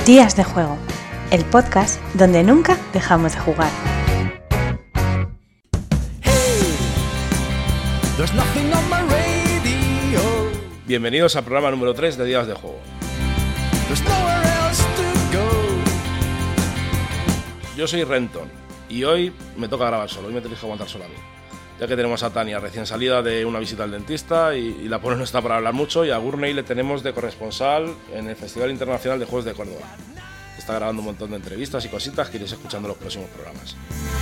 Días de Juego, el podcast donde nunca dejamos de jugar. Bienvenidos al programa número 3 de Días de Juego. Yo soy Renton y hoy me toca grabar solo, hoy me tenéis que aguantar solo a mí, ya que tenemos a Tania recién salida de una visita al dentista y la pobre no está para hablar mucho, y a Gurney le tenemos de corresponsal en el Festival Internacional de Juegos de Córdoba. Está grabando un montón de entrevistas y cositas que iréis escuchando en los próximos programas.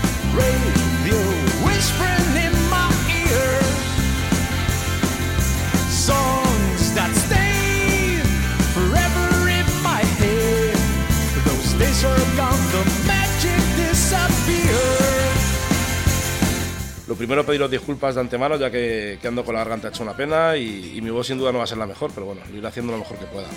Lo primero, pediros disculpas de antemano, ya que ando con la garganta hecha una pena y mi voz sin duda no va a ser la mejor, pero bueno, lo iré haciendo lo mejor que pueda.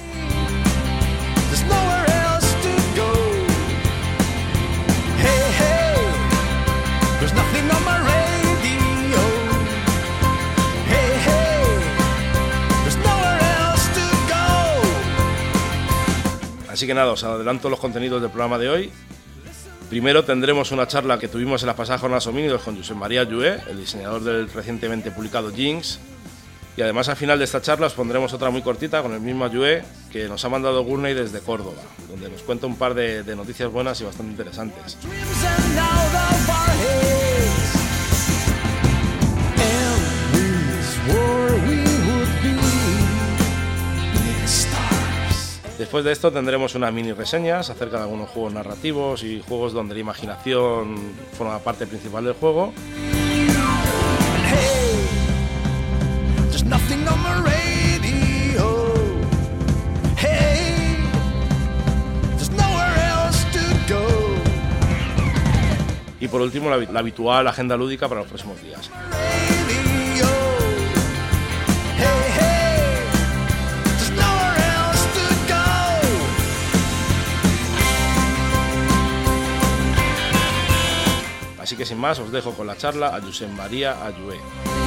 Así que nada, os adelanto los contenidos del programa de hoy. Primero tendremos una charla que tuvimos en las pasadas jornadas homínidos con Josep María Llué, el diseñador del recientemente publicado Jinx. Y además al final de esta charla os pondremos otra muy cortita con el mismo Llué que nos ha mandado Gurney desde Córdoba, donde nos cuenta un par de noticias buenas y bastante interesantes. Después de esto tendremos unas mini reseñas acerca de algunos juegos narrativos y juegos donde la imaginación forma parte principal del juego. Y por último la habitual agenda lúdica para los próximos días. Así que sin más os dejo con la charla a Josep María Llué.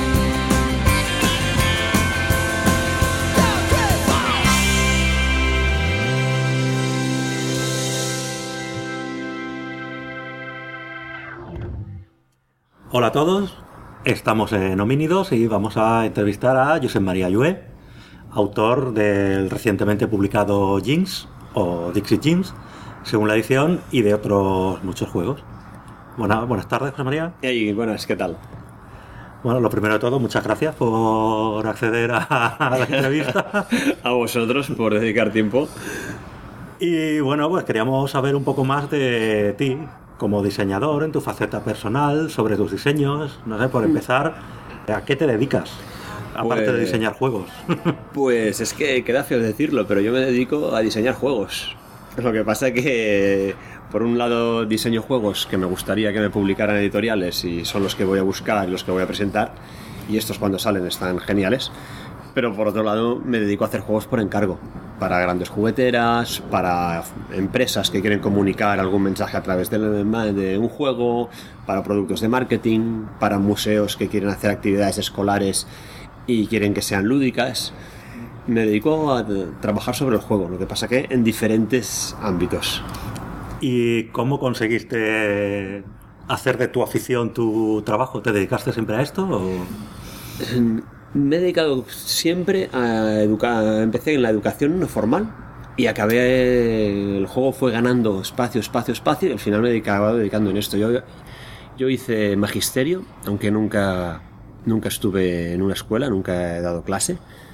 Hola a todos, estamos en Homínidos y vamos a entrevistar a Josep María Llué, autor del recientemente publicado Jinx o Dixit Jinx, según la edición, y de otros muchos juegos. Buenas tardes, José María. Hey, buenas, ¿qué tal? Bueno, lo primero de todo, muchas gracias por acceder a la entrevista. A vosotros por dedicar tiempo. Y bueno, pues queríamos saber un poco más de ti como diseñador, en tu faceta personal, sobre tus diseños. No sé, por empezar, ¿a qué te dedicas? Aparte de diseñar juegos. Pues es que queda feo decirlo, pero yo me dedico a diseñar juegos. Lo que pasa es que, por un lado, diseño juegos que me gustaría que me publicaran editoriales y son los que voy a buscar y los que voy a presentar, y estos cuando salen están geniales. Pero por otro lado, me dedico a hacer juegos por encargo, para grandes jugueteras, para empresas que quieren comunicar algún mensaje a través de un juego, para productos de marketing, para museos que quieren hacer actividades escolares y quieren que sean lúdicas. Me dedico a trabajar sobre el juego, lo que pasa que en diferentes ámbitos. ¿Y cómo conseguiste hacer de tu afición tu trabajo? ¿Te dedicaste siempre a esto? ¿O? Me he dedicado siempre a educar. Empecé en la educación no formal y acabé. El juego fue ganando espacio y al final me acababa dedicando en esto. Yo hice magisterio, aunque nunca estuve en una escuela, nunca he dado clase.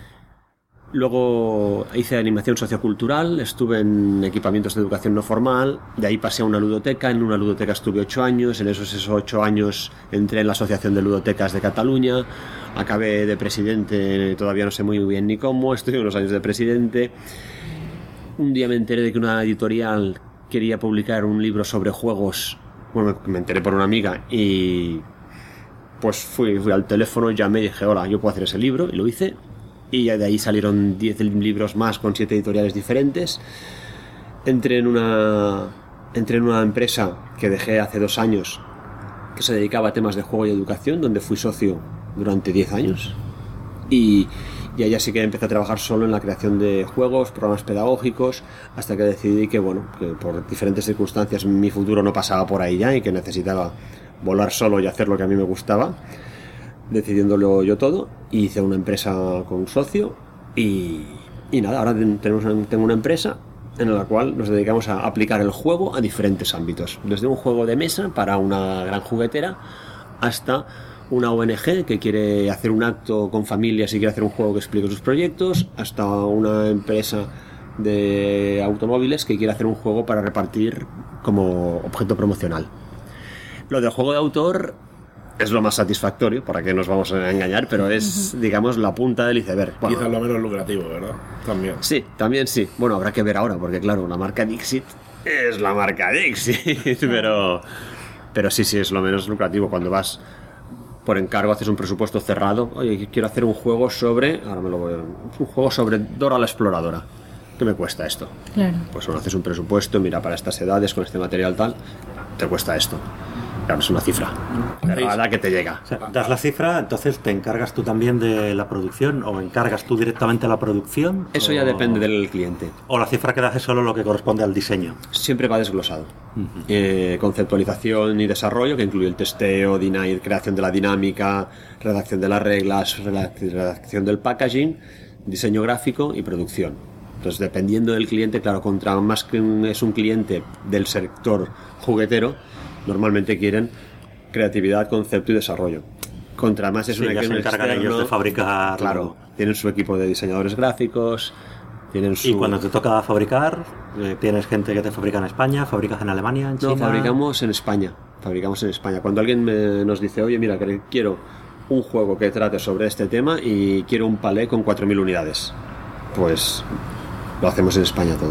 Luego hice animación sociocultural, estuve en equipamientos de educación no formal, de ahí pasé a una ludoteca, en una ludoteca estuve 8 años, en esos 8 años entré en la Asociación de Ludotecas de Cataluña, acabé de presidente, todavía no sé muy bien ni cómo, estuve unos años de presidente. Un día me enteré de que una editorial quería publicar un libro sobre juegos, bueno, me enteré por una amiga y pues fui al teléfono, llamé y dije, hola, yo puedo hacer ese libro, y lo hice. Y de ahí salieron 10 libros más con 7 editoriales diferentes. Entré en una empresa que dejé hace 2 años que se dedicaba a temas de juego y educación, donde fui socio durante 10 años. Y Y ahí sí que empecé a trabajar solo en la creación de juegos, programas pedagógicos, hasta que decidí que, bueno, que por diferentes circunstancias mi futuro no pasaba por ahí ya y que necesitaba volar solo y hacer lo que a mí me gustaba, decidiéndolo yo todo. Y hice una empresa con un socio y nada, ahora tengo una empresa en la cual nos dedicamos a aplicar el juego a diferentes ámbitos, desde un juego de mesa para una gran juguetera hasta una ONG que quiere hacer un acto con familias y quiere hacer un juego que explique sus proyectos, hasta una empresa de automóviles que quiere hacer un juego para repartir como objeto promocional. Lo del juego de autor es lo más satisfactorio, para que nos vamos a engañar, pero es, digamos, la punta del iceberg. Bueno, quizás lo menos lucrativo, ¿verdad? También sí. Bueno, habrá que ver ahora, porque claro, la marca Dixit es la marca Dixit, pero sí, es lo menos lucrativo. Cuando vas por encargo, haces un presupuesto cerrado. Oye, quiero hacer un juego sobre... un juego sobre Dora la Exploradora. ¿Qué me cuesta esto? Claro. Pues bueno, haces un presupuesto, mira, para estas edades, con este material tal, te cuesta esto. Claro, es una cifra. Pero nada que te llega. O sea, das la cifra, entonces te encargas tú también de la producción, o encargas tú directamente la producción. Eso ya depende del cliente. O la cifra que das es solo lo que corresponde al diseño. Siempre va desglosado. Conceptualización y desarrollo, que incluye el testeo, creación de la dinámica, redacción de las reglas, redacción del packaging, diseño gráfico y producción. Entonces, dependiendo del cliente, claro, contra más que es un cliente del sector juguetero, normalmente quieren creatividad, concepto y desarrollo. Contra más es sí, ya se encargan ellos de fabricar. Claro, tienen su equipo de diseñadores gráficos, tienen su... Y cuando te toca fabricar, ¿tienes gente que te fabrica en España? ¿Fabricas en Alemania, en China? No, fabricamos en España. Cuando alguien nos dice, oye, mira, que quiero un juego que trate sobre este tema y quiero un palé con 4.000 unidades, pues lo hacemos en España todo.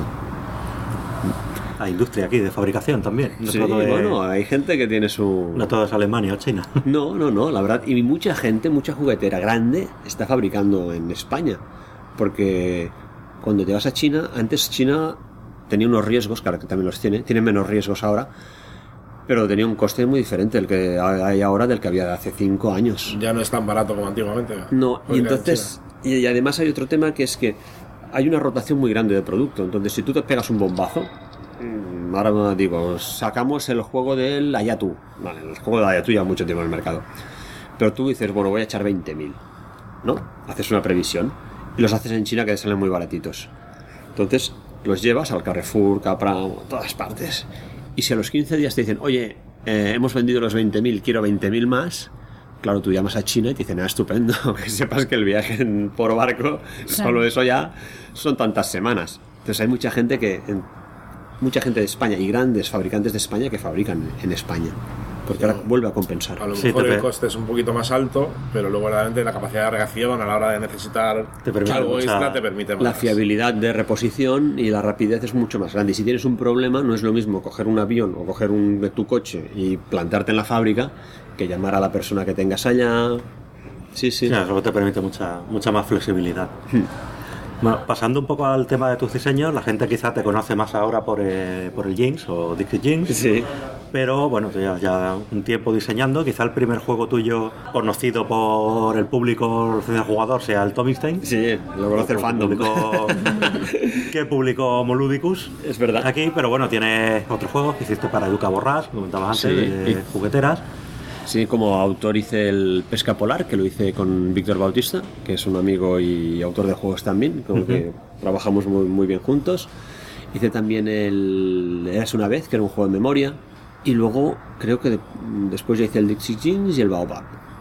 Hay industria aquí de fabricación también. No sí, bueno, hay gente que tiene su... No todo es Alemania o China. No, la verdad. Y mucha juguetera grande está fabricando en España. Porque cuando te vas a China, antes China tenía unos riesgos, claro que también los tiene menos riesgos ahora, pero tenía un coste muy diferente del que hay ahora del que había hace 5 años. Ya no es tan barato como antiguamente. No, y entonces... Y además hay otro tema que es que hay una rotación muy grande de producto. Entonces, si tú te pegas un bombazo... Ahora digo, sacamos el juego del Ayatu. Vale, el juego del Ayatu lleva mucho tiempo en el mercado. Pero tú dices, bueno, voy a echar 20.000, ¿no? Haces una previsión y los haces en China que te salen muy baratitos. Entonces los llevas al Carrefour, Capra, todas partes. Y si a los 15 días te dicen, oye, hemos vendido los 20.000, quiero 20.000 más, claro, tú llamas a China y te dicen, estupendo, que sepas que el viaje por barco, claro, solo eso ya son tantas semanas. Entonces hay mucha gente de España y grandes fabricantes de España que fabrican en España, porque ahora vuelve a compensar. A lo mejor el coste es un poquito más alto, pero luego realmente la capacidad de reacción a la hora de necesitar algo extra te permite más. La fiabilidad de reposición y la rapidez es mucho más grande. Y si tienes un problema, no es lo mismo coger un avión o coger tu coche y plantarte en la fábrica que llamar a la persona que tengas allá. Sí. Claro, eso te permite mucha más flexibilidad. Bueno, pasando un poco al tema de tus diseños, la gente quizá te conoce más ahora por el Jinx o Dixit Jinx, sí. Pero bueno, tú llevas ya un tiempo diseñando. Quizá el primer juego tuyo conocido por el público el jugador sea el Tomistein. Sí, lo conoce el fandom. Que publicó Moludicus. Es verdad. Aquí, pero bueno, tienes otros juegos que hiciste para Educa Borràs, comentabas antes, de jugueteras. Sí, como autor hice el Pesca Polar, que lo hice con Víctor Bautista, que es un amigo y autor de juegos también, con el que trabajamos muy, muy bien juntos. Hice también el Eras una vez, que era un juego de memoria. Y luego creo que después ya hice el Dixit Jinx y el Baobab.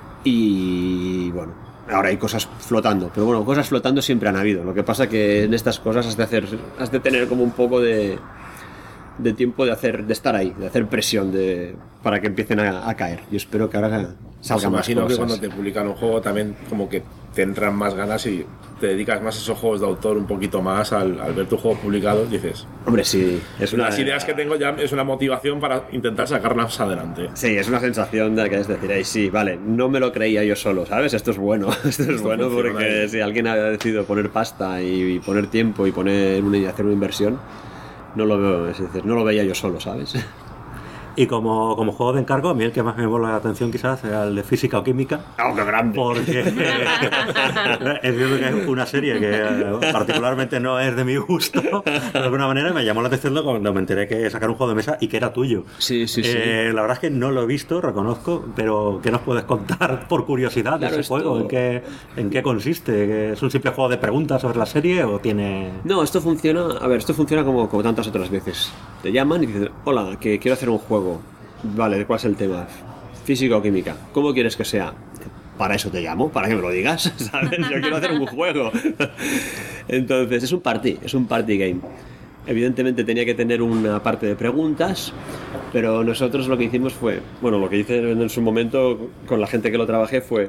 Y bueno, ahora hay cosas flotando. Pero bueno, cosas flotando siempre han habido. Lo que pasa que en estas cosas has de tener como un poco de tiempo de estar ahí, de hacer presión para que empiecen a caer. Yo espero que ahora salgan más cosas. Imagino que cuando te publican un juego también como que te entran más ganas y te dedicas más a esos juegos de autor un poquito más al ver tu juego publicado, dices... Hombre, sí. Las ideas que tengo ya es una motivación para intentar sacarlas adelante. Sí, es una sensación de que es decir, ay, sí, vale, no me lo creía yo solo, ¿sabes? Esto es bueno. Esto es bueno porque si alguien ha decidido poner pasta y poner tiempo y hacer una inversión, no lo veo, es decir, no lo veía yo solo, ¿sabes? Y como juego de encargo, a mí el que más me mola la atención quizás era el de física o química. ¡Oh, qué grande! Porque es cierto que es una serie que particularmente no es de mi gusto, de alguna manera me llamó la atención cuando me enteré que sacaron un juego de mesa y que era tuyo. Sí. La verdad es que no lo he visto, reconozco, pero ¿qué nos puedes contar por curiosidad de ese juego? ¿En qué consiste? ¿Es un simple juego de preguntas sobre la serie o tiene...? No, esto funciona como tantas otras veces. Te llaman y dicen, hola, que quiero hacer un juego. Vale, ¿cuál es el tema? Física o química. ¿Cómo quieres que sea? Para eso te llamo, para que me lo digas, ¿sabes? Yo quiero hacer un juego. Entonces, es un party game. Evidentemente tenía que tener una parte de preguntas, pero nosotros lo que hicimos fue, lo que hice en su momento con la gente que lo trabajé fue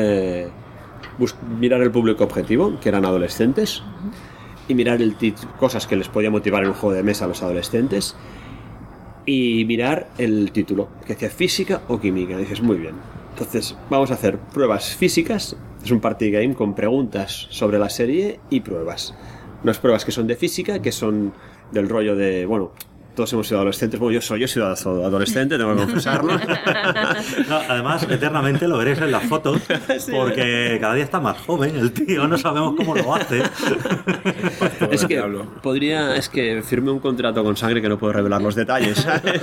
mirar el público objetivo, que eran adolescentes, y mirar cosas que les podía motivar en un juego de mesa a los adolescentes, y mirar el título, que decía física o química. Y dices, muy bien, entonces vamos a hacer pruebas físicas. Es un party game con preguntas sobre la serie y pruebas. Unas pruebas que son de física, que son del rollo de, todos hemos sido adolescentes. Yo he sido adolescente, tengo que confesarlo. No, además, eternamente lo veréis en las fotos, porque cada día está más joven el tío, no sabemos cómo lo hace. Es que firmé un contrato con sangre que no puedo revelar los detalles, ¿sabes?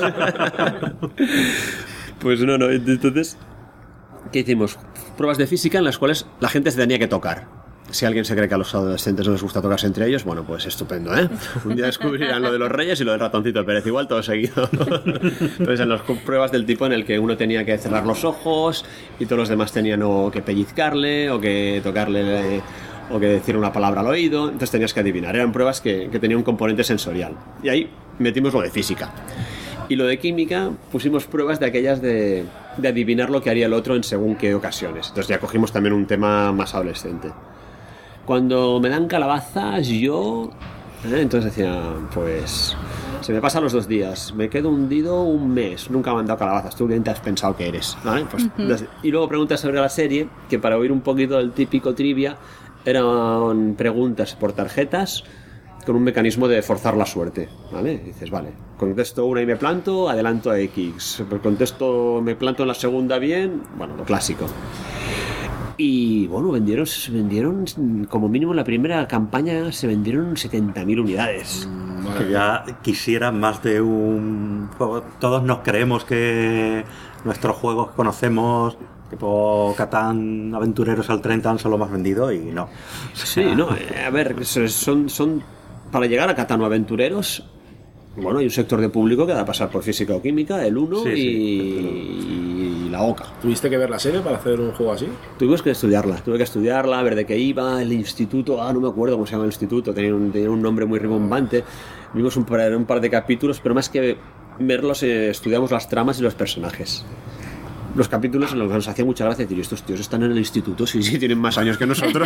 Pues no, entonces, ¿qué hicimos? Pruebas de física en las cuales la gente se tenía que tocar. Si alguien se cree que a los adolescentes no les gusta tocarse entre ellos, pues estupendo, ¿eh? Un día descubrirán lo de los reyes y lo del ratoncito Pérez, igual todo seguido. Entonces, en las pruebas del tipo en el que uno tenía que cerrar los ojos y todos los demás tenían o que pellizcarle o que tocarle o que decir una palabra al oído, entonces tenías que adivinar. Eran pruebas que tenían un componente sensorial. Y ahí metimos lo de física. Y lo de química pusimos pruebas de aquellas de adivinar lo que haría el otro en según qué ocasiones. Entonces ya cogimos también un tema más adolescente. Cuando me dan calabazas, entonces decía, pues se me pasan los 2 días, me quedo hundido un mes, nunca me han dado calabazas, tú bien te has pensado que eres, ¿vale? Pues, y luego preguntas sobre la serie, que para oír un poquito del típico trivia, eran preguntas por tarjetas con un mecanismo de forzar la suerte, ¿vale? Y dices, vale, contesto una y me planto, adelanto a X, contesto, me planto en la segunda bien, lo clásico. Y vendieron como mínimo en la primera campaña se vendieron 70.000 unidades. Que ya quisieran más de un juego. Todos nos creemos que nuestros juegos que conocemos, tipo Catán, Aventureros al Tren, son los más vendidos y no. Sí, a ver, son para llegar a Catán o Aventureros. Hay un sector de público que da a pasar por física o química, el 1 y la OCA. ¿Tuviste que ver la serie para hacer un juego así? Tuve que estudiarla, ver de qué iba, el instituto, no me acuerdo cómo se llama el instituto, tenía un nombre muy rimbombante. Vimos un par de capítulos, pero más que verlos, estudiamos las tramas y los personajes. Los capítulos en los que nos hacía mucha gracia decir, estos tíos están en el instituto, sí, tienen más años que nosotros.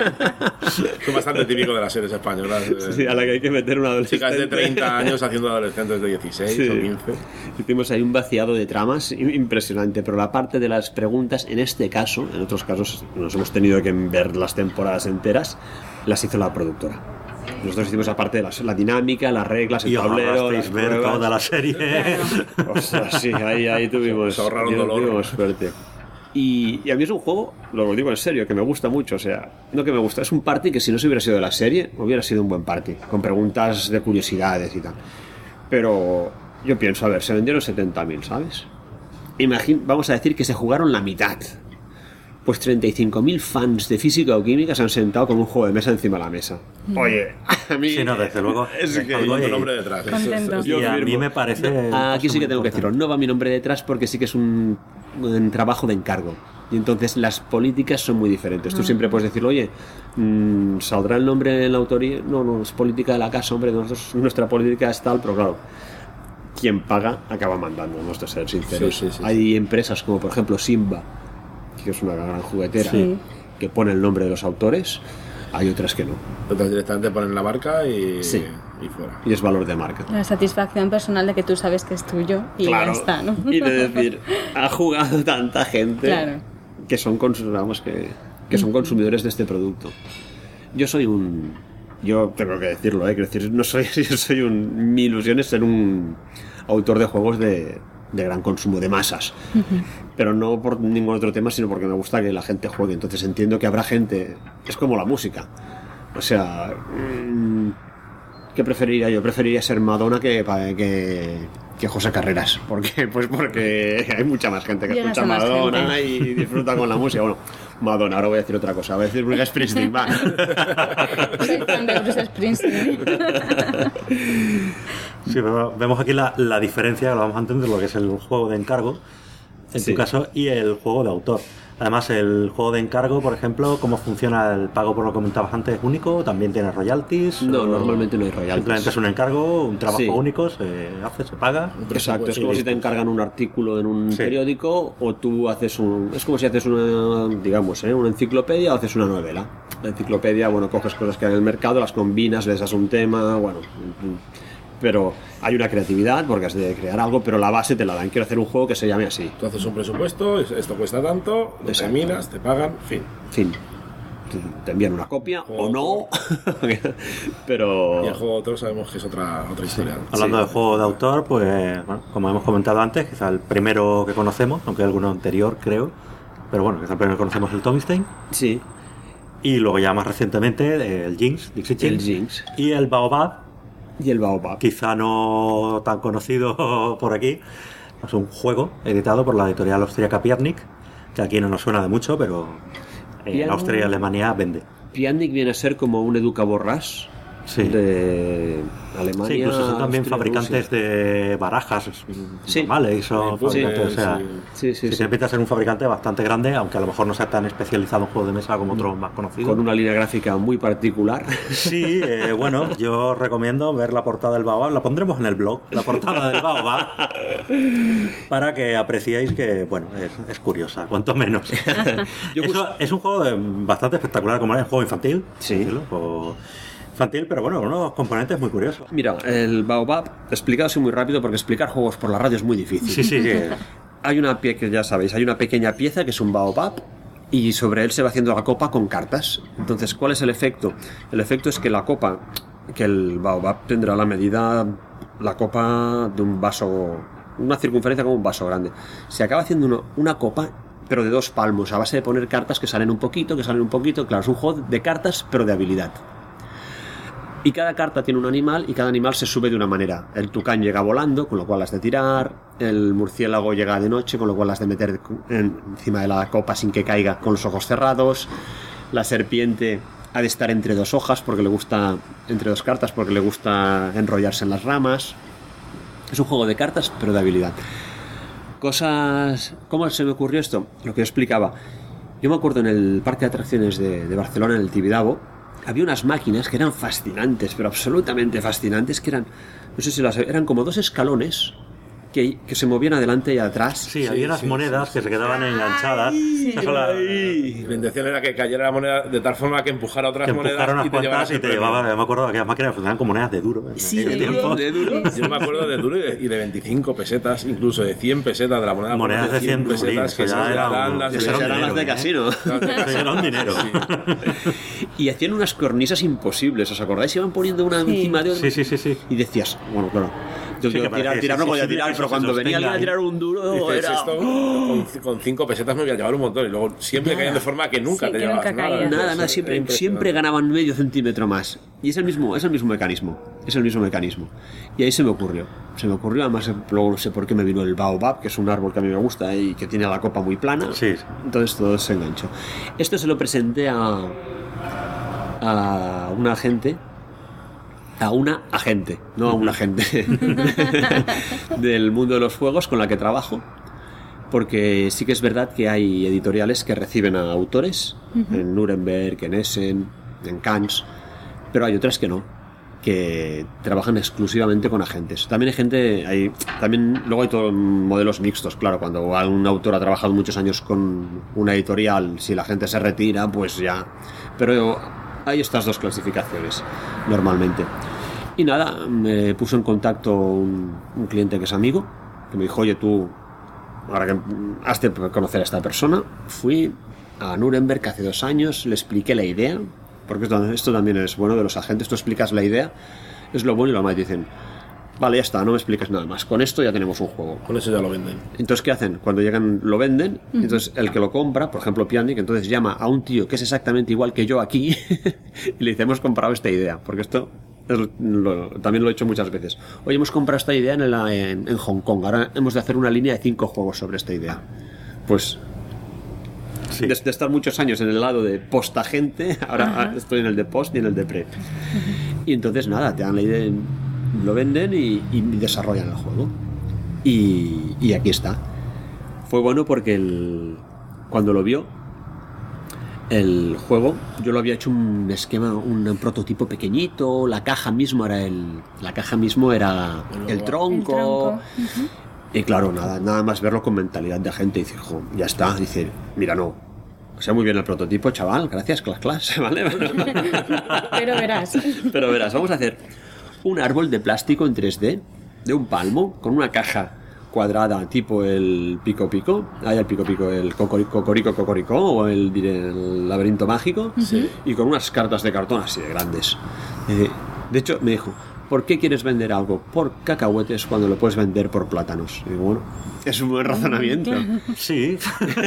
Es bastante típico de las series españolas. Sí, a la que hay que meter una adolescente. Chicas de 30 años haciendo adolescentes de 16 o 15. Hicimos ahí un vaciado de tramas impresionante, pero la parte de las preguntas, en este caso, en otros casos nos hemos tenido que ver las temporadas enteras, las hizo la productora. Nosotros hicimos aparte de la dinámica, las reglas, el tablero, las ver pruebas. Toda la serie. Ostras, sí, ahí tuvimos suerte. Y a mí es un juego, lo digo en serio, que me gusta mucho. O sea, no que me gusta, es un party que si no se hubiera sido de la serie, hubiera sido un buen party, con preguntas de curiosidades y tal. Pero yo pienso, a ver, se vendieron 70.000, ¿sabes? Vamos a decir que se jugaron la mitad. Pues 35.000 fans de física o química se han sentado con un juego de mesa encima de la mesa. Oye, a mí... Sí, no, desde luego. Es que hay un nombre detrás. Y a mí me parece... Aquí sí que tengo que decirlo. No va mi nombre detrás porque sí que es un trabajo de encargo. Y entonces las políticas son muy diferentes. Tú siempre puedes decir, oye, ¿saldrá el nombre en la autoría? No, es política de la casa, hombre. Nuestra política es tal, pero claro, quien paga acaba mandando, vamos a ser sinceros. Sí. Hay empresas como, por ejemplo, Simba, que es una gran juguetera, que pone el nombre de los autores. Hay otras que no. Otras directamente ponen la marca y fuera. Y es valor de marca. La satisfacción personal de que tú sabes que es tuyo y claro, ya está, ¿no? Y de decir, ha jugado tanta gente, claro, que son consumidores de este producto. Yo tengo que decirlo, quiero decir, mi ilusión es ser un autor de juegos de de gran consumo de masas. Pero no por ningún otro tema, sino porque me gusta que la gente juegue. Entonces entiendo que habrá gente, es como la música. O sea, ¿qué preferiría yo? Preferiría ser Madonna que José Carreras. ¿Por qué? Pues porque hay mucha más gente que Llegas escucha a más Madonna gente. y disfruta con la música. Bueno, Madonna, ahora voy a decir otra cosa. Voy a decir Bruce Springsteen, va. Soy fan de Bruce Springsteen. Sí, pero vemos aquí la diferencia, lo vamos a entender, lo que es el juego de encargo, en Sí. tu caso, y el juego de autor. Además, el juego de encargo, por ejemplo, ¿cómo funciona el pago por lo que comentabas antes? ¿Es único? ¿También tiene royalties? No, ¿O normalmente no hay royalties. Simplemente es un encargo, un trabajo Sí. único, se hace, se paga. Exacto, es como si te encargan un artículo en un Sí. periódico o tú haces es como si haces una, digamos, una enciclopedia o haces una novela. La enciclopedia, bueno, coges cosas que hay en el mercado, las combinas, les das un tema, bueno, pero hay una creatividad porque has de crear algo, pero la base te la dan. Quiero hacer un juego que se llame así. Tú haces un presupuesto, esto cuesta tanto, lo Exacto. terminas, te pagan, fin. Fin. Te envían una copia o no, pero... Y el juego de autor sabemos que es otra historia. Hablando Sí. de juego de autor, pues, bueno, como hemos comentado antes, quizá el primero que conocemos, aunque hay alguno anterior, creo, pero bueno, quizá el primero que conocemos es el Tomistein. Sí, Y luego ya más recientemente el Jinx, Dixie el Jinx. Jinx Y el Baobab, y el Baobab. quizá no tan conocido por aquí. Es un juego editado por la editorial austríaca Piatnik, que aquí no nos suena de mucho, pero en Piatnik. Austria y Alemania vende. Piatnik viene a ser como un Educa Borrás Sí. de Alemania. Sí, incluso son también Austria, fabricantes Rusia. de barajas Sí. normales, son Sí, fabricantes, o sea, Sí, sí, sí, sí. se empieza a ser un fabricante bastante grande, aunque a lo mejor no sea tan especializado en juegos de mesa como otros más conocidos. Con una línea gráfica muy particular. Sí, bueno, yo recomiendo ver la portada del Baobab, la pondremos en el blog, la portada del Baobab, para que apreciéis que, bueno, es curiosa, cuanto menos. Es un juego bastante espectacular, como es un juego infantil, Sí. decirlo, o infantil, pero bueno, con unos componentes muy curiosos. Mira, el Baobab, explicado así muy rápido, porque explicar juegos por la radio es muy difícil. Sí, sí, sí. Hay una pieza, que ya sabéis, hay una pequeña pieza que es un Baobab y sobre él se va haciendo la copa con cartas. Entonces, ¿cuál es el efecto? El efecto es que la copa, que el Baobab tendrá la medida, la copa de un vaso, una circunferencia como un vaso grande. Se acaba haciendo una copa, pero de 2 palmos, a base de poner cartas que salen un poquito, Claro, es un juego de cartas, pero de habilidad. Y cada carta tiene un animal y cada animal se sube de una manera. El tucán llega volando, con lo cual has de tirar. El murciélago llega de noche, con lo cual has de meter encima de la copa sin que caiga con los ojos cerrados. La serpiente ha de estar entre 2 hojas porque le gusta, entre 2 cartas porque le gusta enrollarse en las ramas. Es un juego de cartas, pero de habilidad. Cosas... ¿Cómo se me ocurrió esto? Lo que yo explicaba. Yo me acuerdo en el parque de atracciones de Barcelona, en el Tibidabo, había unas máquinas que eran fascinantes, pero absolutamente fascinantes, que eran, no sé si eran como 2 escalones que se movían adelante y atrás. Sí, había unas monedas que se quedaban enganchadas. Esas son las- Y la intención era que cayera la moneda de tal forma que empujara otras que monedas empujaron unas y te llevaras cuantas y el te premio. llevaba, me acuerdo que aquellas máquinas funcionaban como monedas de duro. En aquel tiempo. de duro. Yo me acuerdo de duro y de 25 pesetas, incluso de 100 pesetas de la moneda. Monedas de 100 pesetas, que eso ya esas era eran un- las eso de- era un Eran las de dinero, casino. Eso era un dinero. Y hacían unas cornisas imposibles, ¿os acordáis? Se iban poniendo una Sí. encima de otra. Sí, sí, sí, sí. Y decías, bueno, claro. Yo Sí, que parecía tirar no que podía sí, tirar, que pero se cuando venía alguien a sostenga tirar un duro, Dices, era... esto con 5 pesetas me voy a llevar un montón y luego siempre caían de forma que nunca Sí, te que llevabas nunca nada. caía. Nada, Era siempre impresionante. ganaban medio centímetro más. Y es el mismo mecanismo. Es el mismo mecanismo. Y ahí se me ocurrió, además luego no sé por qué me vino el Baobab, que es un árbol que a mí me gusta y que tiene la copa muy plana. Sí. Entonces todo se enganchó. Esto se lo presenté a una agente, no a un agente del mundo de los juegos con la que trabajo, porque sí que es verdad que hay editoriales que reciben a autores en Nuremberg, en Essen, en Cannes, pero hay otras que no, que trabajan exclusivamente con agentes. También luego hay todos modelos mixtos, claro, cuando un autor ha trabajado muchos años con una editorial, si la gente se retira, pues ya, pero hay estas 2 clasificaciones normalmente. Y nada, me puso en contacto un cliente que es amigo, que me dijo, oye, tú, ahora que has de conocer a esta persona. Fui a Nuremberg hace 2 años, le expliqué la idea, porque esto también es bueno de los agentes, tú explicas la idea, es lo bueno y lo malo. Dicen, Vale, ya está, no me expliques nada más. Con esto ya tenemos un juego. Con eso ya lo venden. Entonces, ¿qué hacen? Cuando llegan, lo venden. Entonces, el que lo compra, por ejemplo, Pianic, entonces llama a un tío que es exactamente igual que yo aquí y le dice, hemos comprado esta idea. Porque esto también lo he hecho muchas veces. Oye, hemos comprado esta idea en Hong Kong. Ahora hemos de hacer una línea de 5 juegos sobre esta idea. Pues... Sí. De estar muchos años en el lado de postagente, ahora estoy en el de post y en el de pre. Y entonces nada, te dan la idea, lo venden y desarrollan el juego. Y aquí está. Fue bueno porque cuando lo vio, el juego, yo lo había hecho un esquema, un prototipo pequeñito, la caja mismo era el tronco. Y claro, nada más verlo con mentalidad de agente, dice, ya está, dice, mira, no, o sea, muy bien el prototipo, chaval, gracias, clase, ¿vale? Pero verás, vamos a hacer un árbol de plástico en 3D, de un palmo, con una caja cuadrada tipo el pico, el pico, el cocorico, o el laberinto mágico, y con unas cartas de cartón así de grandes. De hecho, me dijo, ¿por qué quieres vender algo por cacahuetes cuando lo puedes vender por plátanos? Y digo, bueno, es un buen razonamiento. Sí.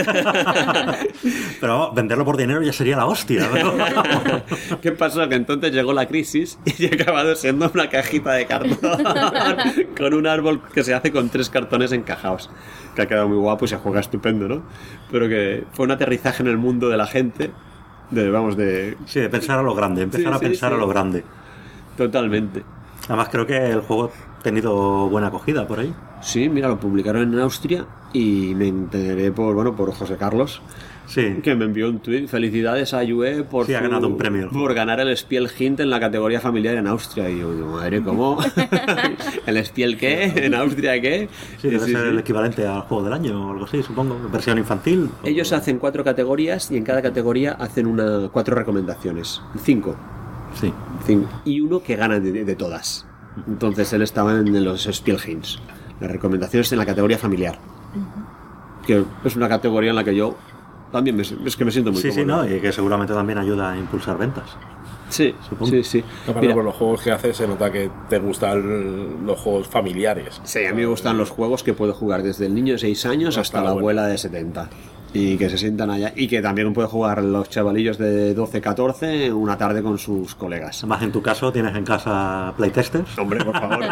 Pero venderlo por dinero ya sería la hostia, ¿no? ¿Qué pasó? Que entonces llegó la crisis y ha acabado siendo una cajita de cartón con un árbol que se hace con 3 cartones encajados. Que ha quedado muy guapo y se juega estupendo, ¿no? Pero que fue un aterrizaje en el mundo de la gente. Sí, de pensar a lo grande, empezar a pensar a lo grande. Totalmente. Además creo que el juego ha tenido buena acogida por ahí. Sí, mira, lo publicaron en Austria y me enteré por José Carlos, que me envió un tuit. Felicidades a Yue por ha ganado un premio. Por ganar el Spiel Hint en la categoría familiar en Austria. Y yo digo, madre, ¿cómo? ¿El Spiel qué? ¿En Austria qué? Sí, debe ser el equivalente al juego del año o algo así, supongo. Versión infantil. Ellos hacen 4 categorías y en cada categoría hacen 4 recomendaciones. 5. Sí. Y uno que gana de todas. Entonces él estaba en los Spielhints. Las recomendaciones en la categoría familiar. Que es una categoría en la que yo también es que me siento muy cómodo. Sí, ¿no? Y que seguramente también ayuda a impulsar ventas. Sí, supongo. Sí. Aparte, por los juegos que haces se nota que te gustan los juegos familiares. Sí, a mí me gustan los juegos que puedo jugar desde el niño de 6 años hasta la abuela de 70. Y que se sientan allá. Y que también puede jugar los chavalillos de 12, 14 una tarde con sus colegas. Además, en tu caso, ¿tienes en casa playtesters? Hombre, por favor.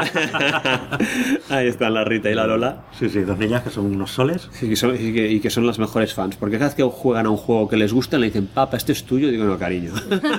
Ahí están la Rita y la Lola. Sí, 2 niñas que son unos soles. Sí, y que son las mejores fans. Porque cada vez que juegan a un juego que les gusta, le dicen, papá, este es tuyo. Digo, no, cariño.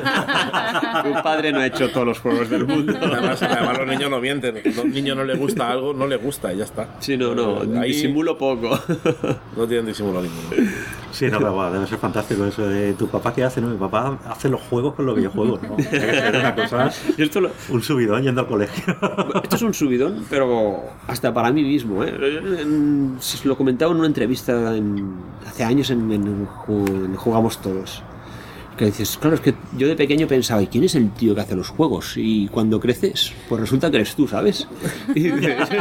Tu padre no ha hecho todos los juegos del mundo. Además los niños no mienten. A un niño no le gusta algo, no le gusta y ya está. Sí, no. Ahí disimulo poco. No tienen disimulo ninguno. Sí, no, pero bueno, debe ser fantástico eso de tu papá qué hace, ¿no? Mi papá hace los juegos con lo que yo juego, ¿no? Tiene que ser una cosa, un subidón yendo al colegio. Esto es un subidón, pero hasta para mí mismo, ¿eh? Lo comentaba en una entrevista hace años en Jugamos Todos. Que dices, claro, es que yo de pequeño pensaba, ¿y quién es el tío que hace los juegos? Y cuando creces, pues resulta que eres tú, ¿sabes? Y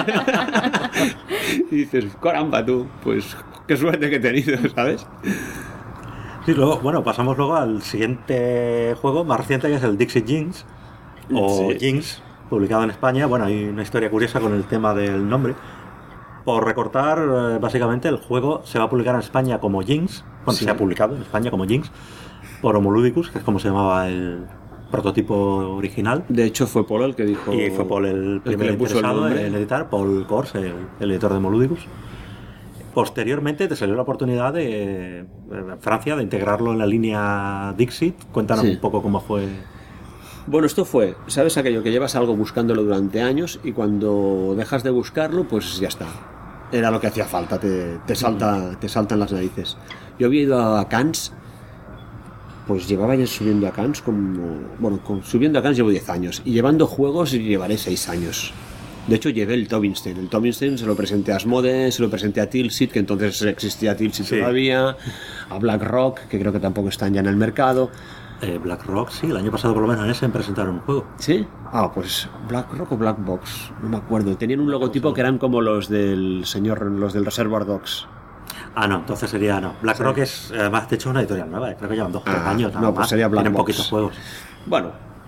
dices, caramba, tú, pues qué suerte que he tenido, ¿sabes? Sí, luego, bueno, pasamos luego al siguiente juego más reciente, que es el Dixit Jinx, o Jinx, publicado en España. Bueno, hay una historia curiosa con el tema del nombre. Por recortar, básicamente el juego se va a publicar en España como Jinx, bueno, se ha publicado en España como Jinx, por Homoludicus, que es como se llamaba el prototipo original. De hecho fue Paul el que dijo... Y fue Paul el primer interesado en editar, Paul Kors, el editor de Homoludicus. Posteriormente te salió la oportunidad de Francia de integrarlo en la línea Dixit. Cuéntanos un poco cómo fue. Bueno, esto fue, ¿sabes aquello que llevas algo buscándolo durante años y cuando dejas de buscarlo, pues ya está? Era lo que hacía falta, te saltan las narices. Yo había ido a Cannes, pues llevaba ya subiendo a Cannes subiendo a Cannes llevo 10 años y llevando juegos llevaré 6 años. De hecho llevé el Tobinstein. El Tobinstein se lo presenté a Asmode, se lo presenté a Tilsit, que entonces existía Tilsit todavía, a BlackRock, que creo que tampoco están ya en el mercado. BlackRock, sí, el año pasado por lo menos en ese presentaron un juego. ¿Sí? Ah, pues BlackRock o Blackbox, no me acuerdo. Tenían un logotipo que eran como los del Reservoir Dogs. Ah, no, entonces sería no. BlackRock es, además, de hecho, una editorial nueva, creo que llevan 2 o 3 años. No, pues sería Blackbox. Tienen poquitos juegos. Bueno,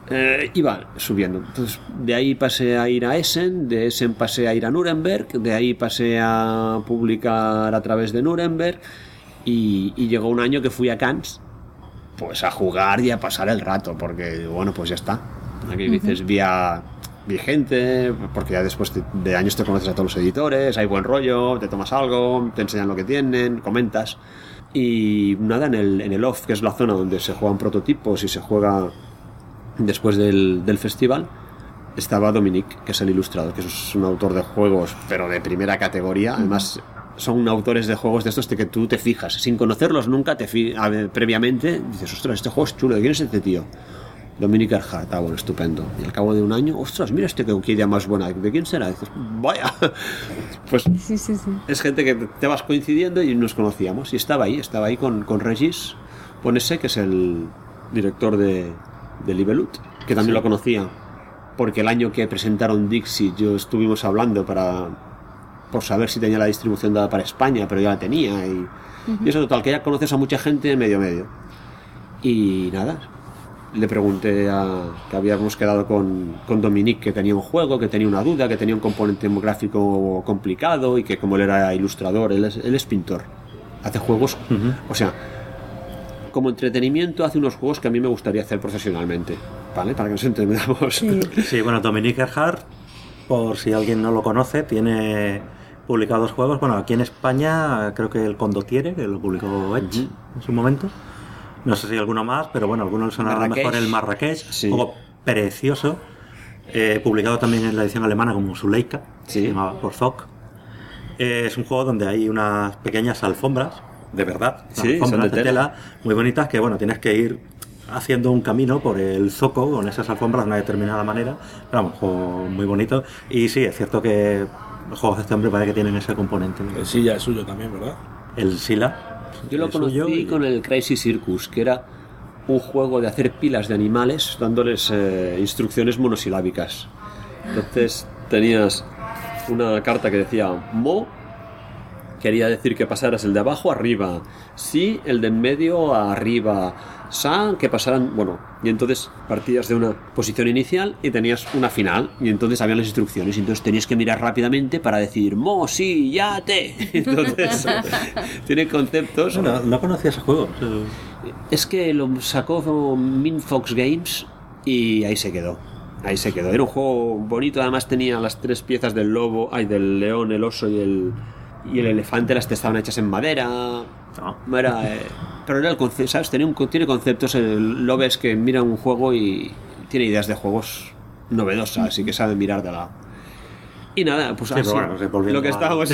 Iba subiendo. Entonces, de ahí pasé a ir a Essen, de Essen pasé a ir a Nuremberg, de ahí pasé a publicar a través de Nuremberg y llegó un año que fui a Cannes pues a jugar y a pasar el rato, porque bueno, pues ya está. Aquí dices, vi gente, porque ya después de años te conoces a todos los editores, hay buen rollo, te tomas algo, te enseñan lo que tienen, comentas. Y nada, en el off, que es la zona donde se juegan prototipos y se juega después del festival, estaba Dominique, que es el ilustrador, que es un autor de juegos, pero de primera categoría. Además, son autores de juegos de estos de que tú te fijas, sin conocerlos nunca, previamente, dices, ostras, este juego es chulo, ¿de quién es este tío? Dominique Erhardt, bueno, estupendo. Y al cabo de un año, ostras, mira qué idea más buena, ¿de quién será? Y dices, vaya. Pues sí. es gente que te vas coincidiendo y nos conocíamos. Y estaba ahí con Regis Ponesse, que es el director de Libelut, que también lo conocía, porque el año que presentaron Dixit yo estuvimos hablando por saber si tenía la distribución dada para España, pero ya la tenía. Y eso, total, que ya conoces a mucha gente medio. Y nada, le pregunté que habíamos quedado con Dominique, que tenía un juego, que tenía una duda, que tenía un componente gráfico complicado y que como él era ilustrador, él es pintor, hace juegos, o sea, como entretenimiento hace unos juegos que a mí me gustaría hacer profesionalmente, ¿vale? Para que nos entendamos. Sí, bueno, Dominique Erhardt, por si alguien no lo conoce, tiene publicados juegos, bueno, aquí en España creo que el Condottiere, que lo publicó Edge en su momento. No sé si alguno más, pero bueno, algunos sonará mejor el Marrakech, un juego precioso, publicado también en la edición alemana como Zuleika, se llamaba por Zoc. Es un juego donde hay unas pequeñas alfombras, de verdad, alfombras de tela muy bonitas, que bueno, tienes que ir haciendo un camino por el zoco con esas alfombras de una determinada manera, pero vamos, juego muy bonito. Y sí, es cierto que los juegos de este hombre parece que tienen ese componente. El Silla es suyo también, ¿verdad? El Sila. Yo lo conocí con el Crazy Circus, que era un juego de hacer pilas de animales dándoles instrucciones monosilábicas. Entonces tenías una carta que decía Mo, quería decir que pasaras el de abajo arriba, sí, el de en medio arriba, Sa, que pasaran, bueno, y entonces partías de una posición inicial y tenías una final, y entonces había las instrucciones, y entonces tenías que mirar rápidamente para decir Mo, sí, ya te. Entonces tiene conceptos. No conocía ese juego. Es que lo sacó Minfox Games y ahí se quedó. Era un juego bonito, además tenía las tres piezas del lobo, del león, el oso y el elefante, las estaban hechas en madera. Pero era el concepto, ¿sabes? Tiene conceptos. Lo ves que mira un juego y tiene ideas de juegos novedosas y que sabe mirar de lado. Y nada, pues así, lo que estábamos.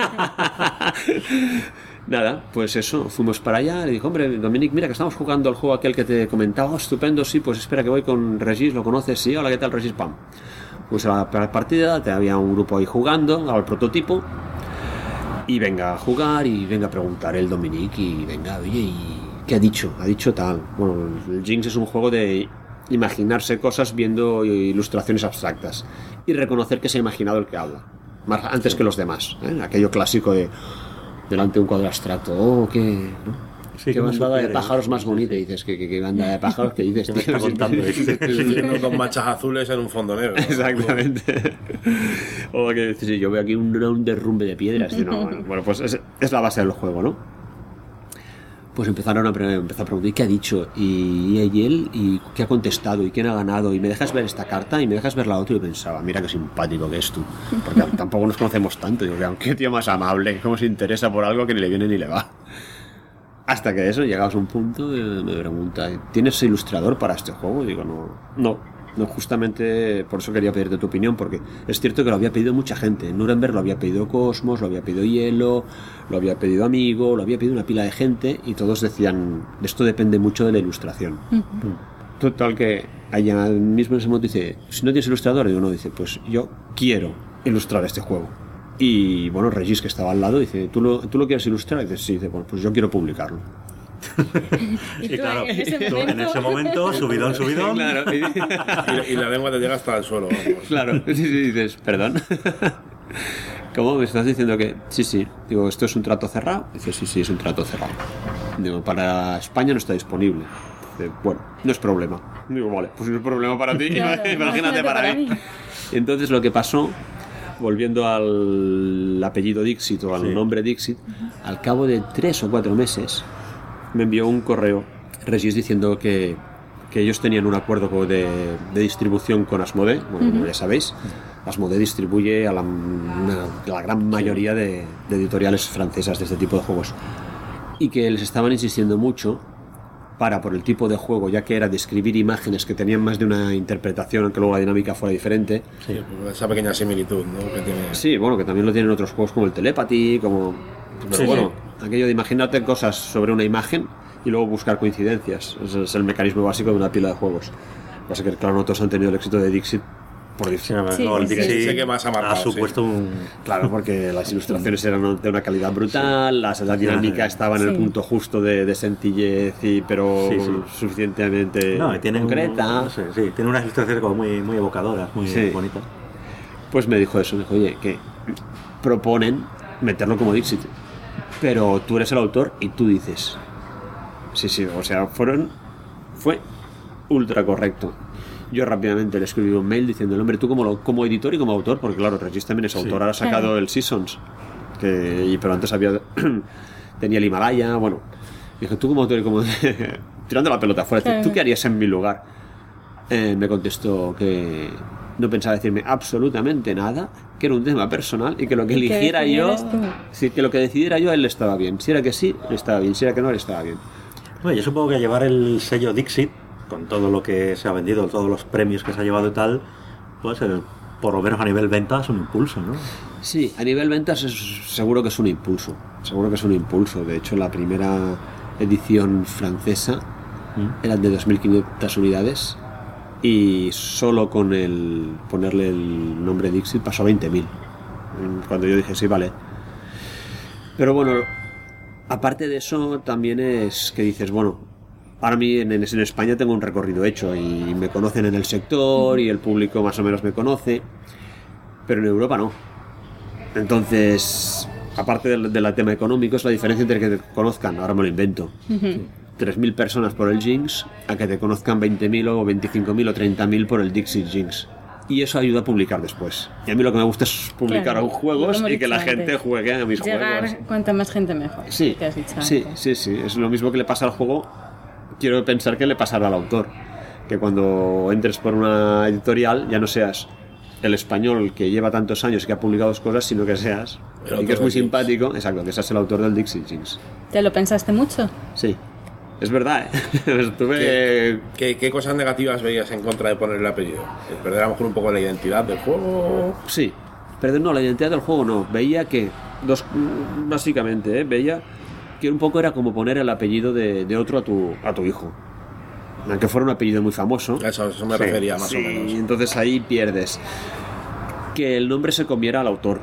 Nada, pues eso, fuimos para allá. Le dijo, hombre, Dominique, mira que estamos jugando al juego aquel que te comentaba. Estupendo, sí, pues espera que voy con Regis, ¿lo conoces? Sí, hola, ¿qué tal, Regis? Pam. Pues a la partida, había un grupo ahí jugando al prototipo. Y venga a jugar y venga a preguntar el Dominique y venga, oye, ¿y qué ha dicho? Ha dicho tal. Bueno, el Jinx es un juego de imaginarse cosas viendo ilustraciones abstractas y reconocer que se ha imaginado el que habla, más antes que los demás, ¿eh? Aquello clásico de delante de un cuadro abstracto, qué bandada de pájaros más bonita, y dices, ¿qué bandada de pájaros que dices? ¿Qué me está contando? Tiene dos manchas azules en un fondo negro. Exactamente. O que dices, yo veo aquí un derrumbe de piedras. Bueno, pues es la base del juego, ¿no? Pues empezó a preguntar, ¿y qué ha dicho? Y él, ¿y qué ha contestado? ¿Y quién ha ganado? ¿Y me dejas ver esta carta? ¿Y me dejas ver la otra? Y yo pensaba, mira qué simpático que es tú. Porque tampoco nos conocemos tanto. Digo, qué tío más amable, cómo se interesa por algo que ni le viene ni le va. Hasta que eso, llegamos a un punto y me pregunta, ¿tienes ilustrador para este juego? Y digo, no, justamente por eso quería pedirte tu opinión, porque es cierto que lo había pedido mucha gente. En Nuremberg lo había pedido Cosmos, lo había pedido Hielo, lo había pedido Amigo, lo había pedido una pila de gente, y todos decían, esto depende mucho de la ilustración. Total que allá mismo en ese momento dice, si no tienes ilustrador, digo, no, dice, pues yo quiero ilustrar este juego. Y bueno, Regis, que estaba al lado, dice, ¿tú lo quieres ilustrar? Y dice, sí, dice, bueno, pues yo quiero publicarlo. Y claro, en ese momento, subidón. Claro. Y la lengua te llega hasta el suelo. Vamos. Claro, sí, dices, perdón. ¿Cómo me estás diciendo que? Sí. Digo, ¿esto es un trato cerrado? Dice, sí, es un trato cerrado. Digo, para España no está disponible. Dice, bueno, no es problema. Digo, vale, pues no es problema para ti, Claro, imagínate para mí. Entonces lo que pasó, volviendo al apellido Dixit o al nombre Dixit, al cabo de 3 o 4 meses me envió un correo Regis diciendo que ellos tenían un acuerdo de distribución con Asmodee, bueno, como ya sabéis. Asmodee distribuye a la gran mayoría de editoriales francesas de este tipo de juegos, y que les estaban insistiendo mucho por el tipo de juego, ya que era de escribir imágenes que tenían más de una interpretación, aunque luego la dinámica fuera diferente. Sí, esa pequeña similitud, ¿no? Que tiene... Sí, bueno, que también lo tienen otros juegos como el Telepathy, como... Pero bueno, aquello de imaginarte cosas sobre una imagen y luego buscar coincidencias. Ese es el mecanismo básico de una pila de juegos. Pasa que, claro, no todos han tenido el éxito de Dixit por Dixit. El Dixit sé que más ha marcado, supuesto un... Claro, porque las ilustraciones eran de una calidad brutal, la dinámica estaba en el punto justo de sencillez, pero suficientemente concreta. Tiene unas ilustraciones como muy evocadoras, muy bonitas. Pues me dijo eso, me dijo, oye, que proponen meterlo como Dixit, pero tú eres el autor y tú dices. Sí, o sea, fue ultra correcto. Yo rápidamente le escribí un mail diciendo, hombre, tú como editor y como autor, porque claro, Regis también es autor, ahora ha sacado el Seasons, pero antes tenía el Himalaya, bueno. Dije, tú como autor y como... tirando la pelota fuera, ¿tú qué harías en mi lugar? Me contestó que no pensaba decirme absolutamente nada, que era un tema personal y que lo que eligiera yo, que lo que decidiera yo a él le estaba bien. Si era que sí, le estaba bien, si era que no, le estaba bien. Bueno, yo supongo que llevar el sello Dixit, con todo lo que se ha vendido, todos los premios que se ha llevado y tal, pues por lo menos a nivel ventas es un impulso, ¿no? Sí, a nivel ventas seguro que es un impulso. De hecho, la primera edición francesa eran de 2.500 unidades y solo con ponerle el nombre Dixit pasó a 20.000. Cuando yo dije, sí, vale. Pero bueno, aparte de eso, también es que dices, bueno, ahora en España tengo un recorrido hecho y me conocen en el sector y el público más o menos me conoce, pero en Europa no. Entonces, aparte del tema económico, es la diferencia entre que te conozcan, ahora me lo invento, 3.000 personas por el Jinx a que te conozcan 20.000 o 25.000 o 30.000 por el Dixit Jinx. Y eso ayuda a publicar después. Y a mí lo que me gusta es publicar juegos y que la gente juegue a mis juegos. Cuanta más gente mejor. Sí, que has dicho sí. Es lo mismo que le pasa al juego. Quiero pensar que le pasará al autor. Que cuando entres por una editorial ya no seas el español que lleva tantos años y que ha publicado cosas, sino que seas, y que es muy simpático, exacto, que seas el autor del Dixit Jinx. ¿Te lo pensaste mucho? Sí. Es verdad, ¿eh? ¿Qué cosas negativas veías en contra de poner el apellido? ¿Perder a lo mejor un poco la identidad del juego? Sí, la identidad del juego no. Veía que, básicamente, veía que un poco era como poner el apellido de otro a tu hijo. Aunque fuera un apellido muy famoso. Eso me refería más o menos. Y entonces ahí pierdes. Que el nombre se comiera al autor.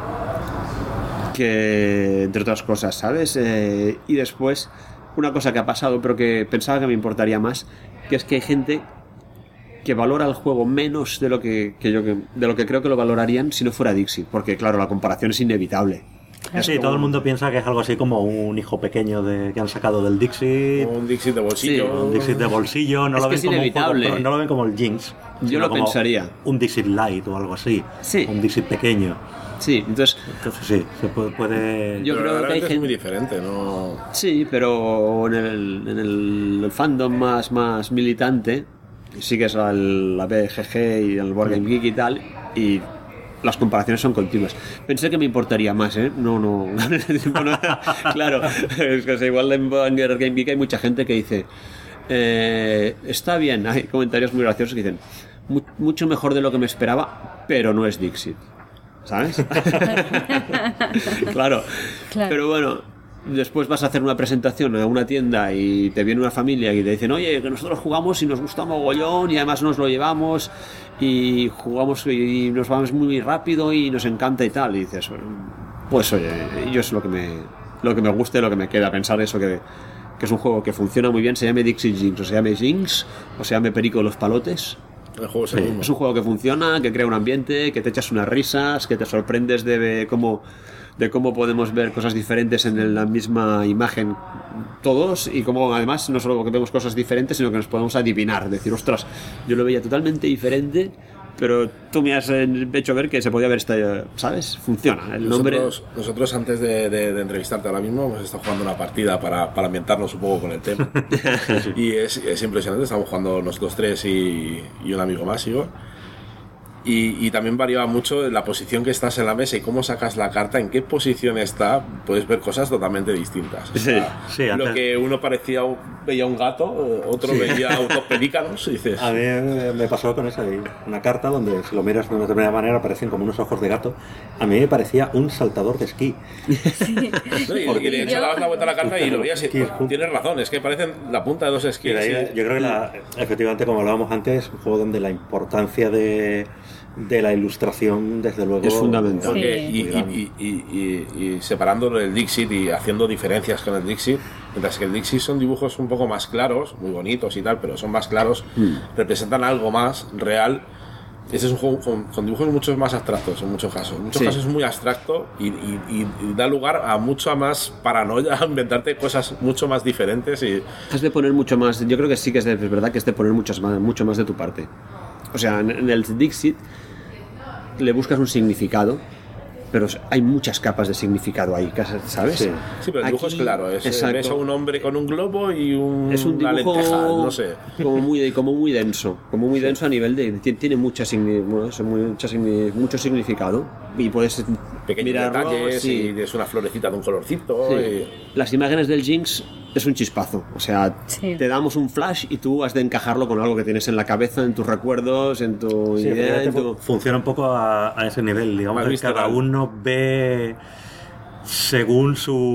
Que, entre otras cosas, ¿sabes? Y después... Una cosa que ha pasado, pero que pensaba que me importaría más, que es que hay gente que valora el juego menos de lo que creo que lo valorarían si no fuera Dixit, porque claro, la comparación es inevitable. Sí, todo el mundo piensa que es algo así como un hijo pequeño que han sacado del Dixit. Un Dixit de bolsillo. Sí, un Dixit de bolsillo, no lo ven como un juego, no lo ven como el Jinx. Yo lo pensaría. Un Dixit Light o algo así. Sí. Un Dixit pequeño. Sí, entonces sí, se puede... Yo creo que hay gente muy diferente, ¿no? Sí, pero en el fandom más militante sigues la BGG y el Board Game Geek y tal, y las comparaciones son continuas. Pensé que me importaría más, ¿eh? No. Claro, es que igual en Board Game Geek hay mucha gente que dice está bien, hay comentarios muy graciosos que dicen mucho mejor de lo que me esperaba, pero no es Dixit. ¿Sabes? Claro. Pero bueno, después vas a hacer una presentación a una tienda y te viene una familia y te dicen, oye, que nosotros jugamos y nos gusta mogollón y además nos lo llevamos y jugamos y nos vamos muy rápido y nos encanta y tal. Y dices, pues oye, yo es lo que me gusta y lo que me queda, pensar eso, que es un juego que funciona muy bien, se llame Dixit Jinx o se llame Jinx o se llame Perico de los Palotes. El juego es un juego que funciona, que crea un ambiente, que te echas unas risas, que te sorprendes de cómo de cómo podemos ver cosas diferentes en la misma imagen todos, y cómo además no solo que vemos cosas diferentes, sino que nos podemos adivinar, decir, ostras, yo lo veía totalmente diferente, pero tú me has hecho ver que se podía ver ¿sabes? Funciona. El nombre... Nosotros antes de entrevistarte ahora mismo hemos estado jugando una partida para ambientarnos un poco con el tema. Y es impresionante, estamos jugando nosotros tres y un amigo más, Igor. Y también variaba mucho la posición que estás en la mesa y cómo sacas la carta, en qué posición está, puedes ver cosas totalmente distintas. O sea, Sí, lo antes... que uno veía un gato, otro veía unos pelícanos, y dices... A mí me pasó con esa, una carta donde si lo miras de una determinada manera parecen como unos ojos de gato. A mí me parecía un saltador de esquí. ¿no? Y le echabas la vuelta a la carta y lo veías y tienes razón, es que parecen la punta de dos esquís. Yo creo que efectivamente, como hablábamos antes, es un juego donde la importancia de la ilustración, desde luego, es fundamental. Sí. Y separándolo del Dixit y haciendo diferencias con el Dixit, mientras que el Dixit son dibujos un poco más claros, muy bonitos y tal, pero son más claros, representan algo más real. Este es un juego con dibujos mucho más abstractos en muchos casos. En muchos casos es muy abstracto y da lugar a mucha más paranoia, a inventarte cosas mucho más diferentes. Y... Has de poner mucho más, yo creo que sí que es verdad que es de poner mucho más de tu parte. O sea, en el Dixit le buscas un significado, pero hay muchas capas de significado ahí, ¿sabes? Sí, pero el dibujo es claro, ves a un hombre con un globo y es un dibujo, una lenteja, no sé. como muy denso a nivel de... Tiene mucho significado y puedes pequeños mirarlo, detalles, y es una florecita de un colorcito. Sí. Y... Las imágenes del Jinx es un chispazo, o sea, te damos un flash y tú has de encajarlo con algo que tienes en la cabeza, en tus recuerdos, en tu idea. Funciona un poco a ese nivel, digamos, que cada uno ve según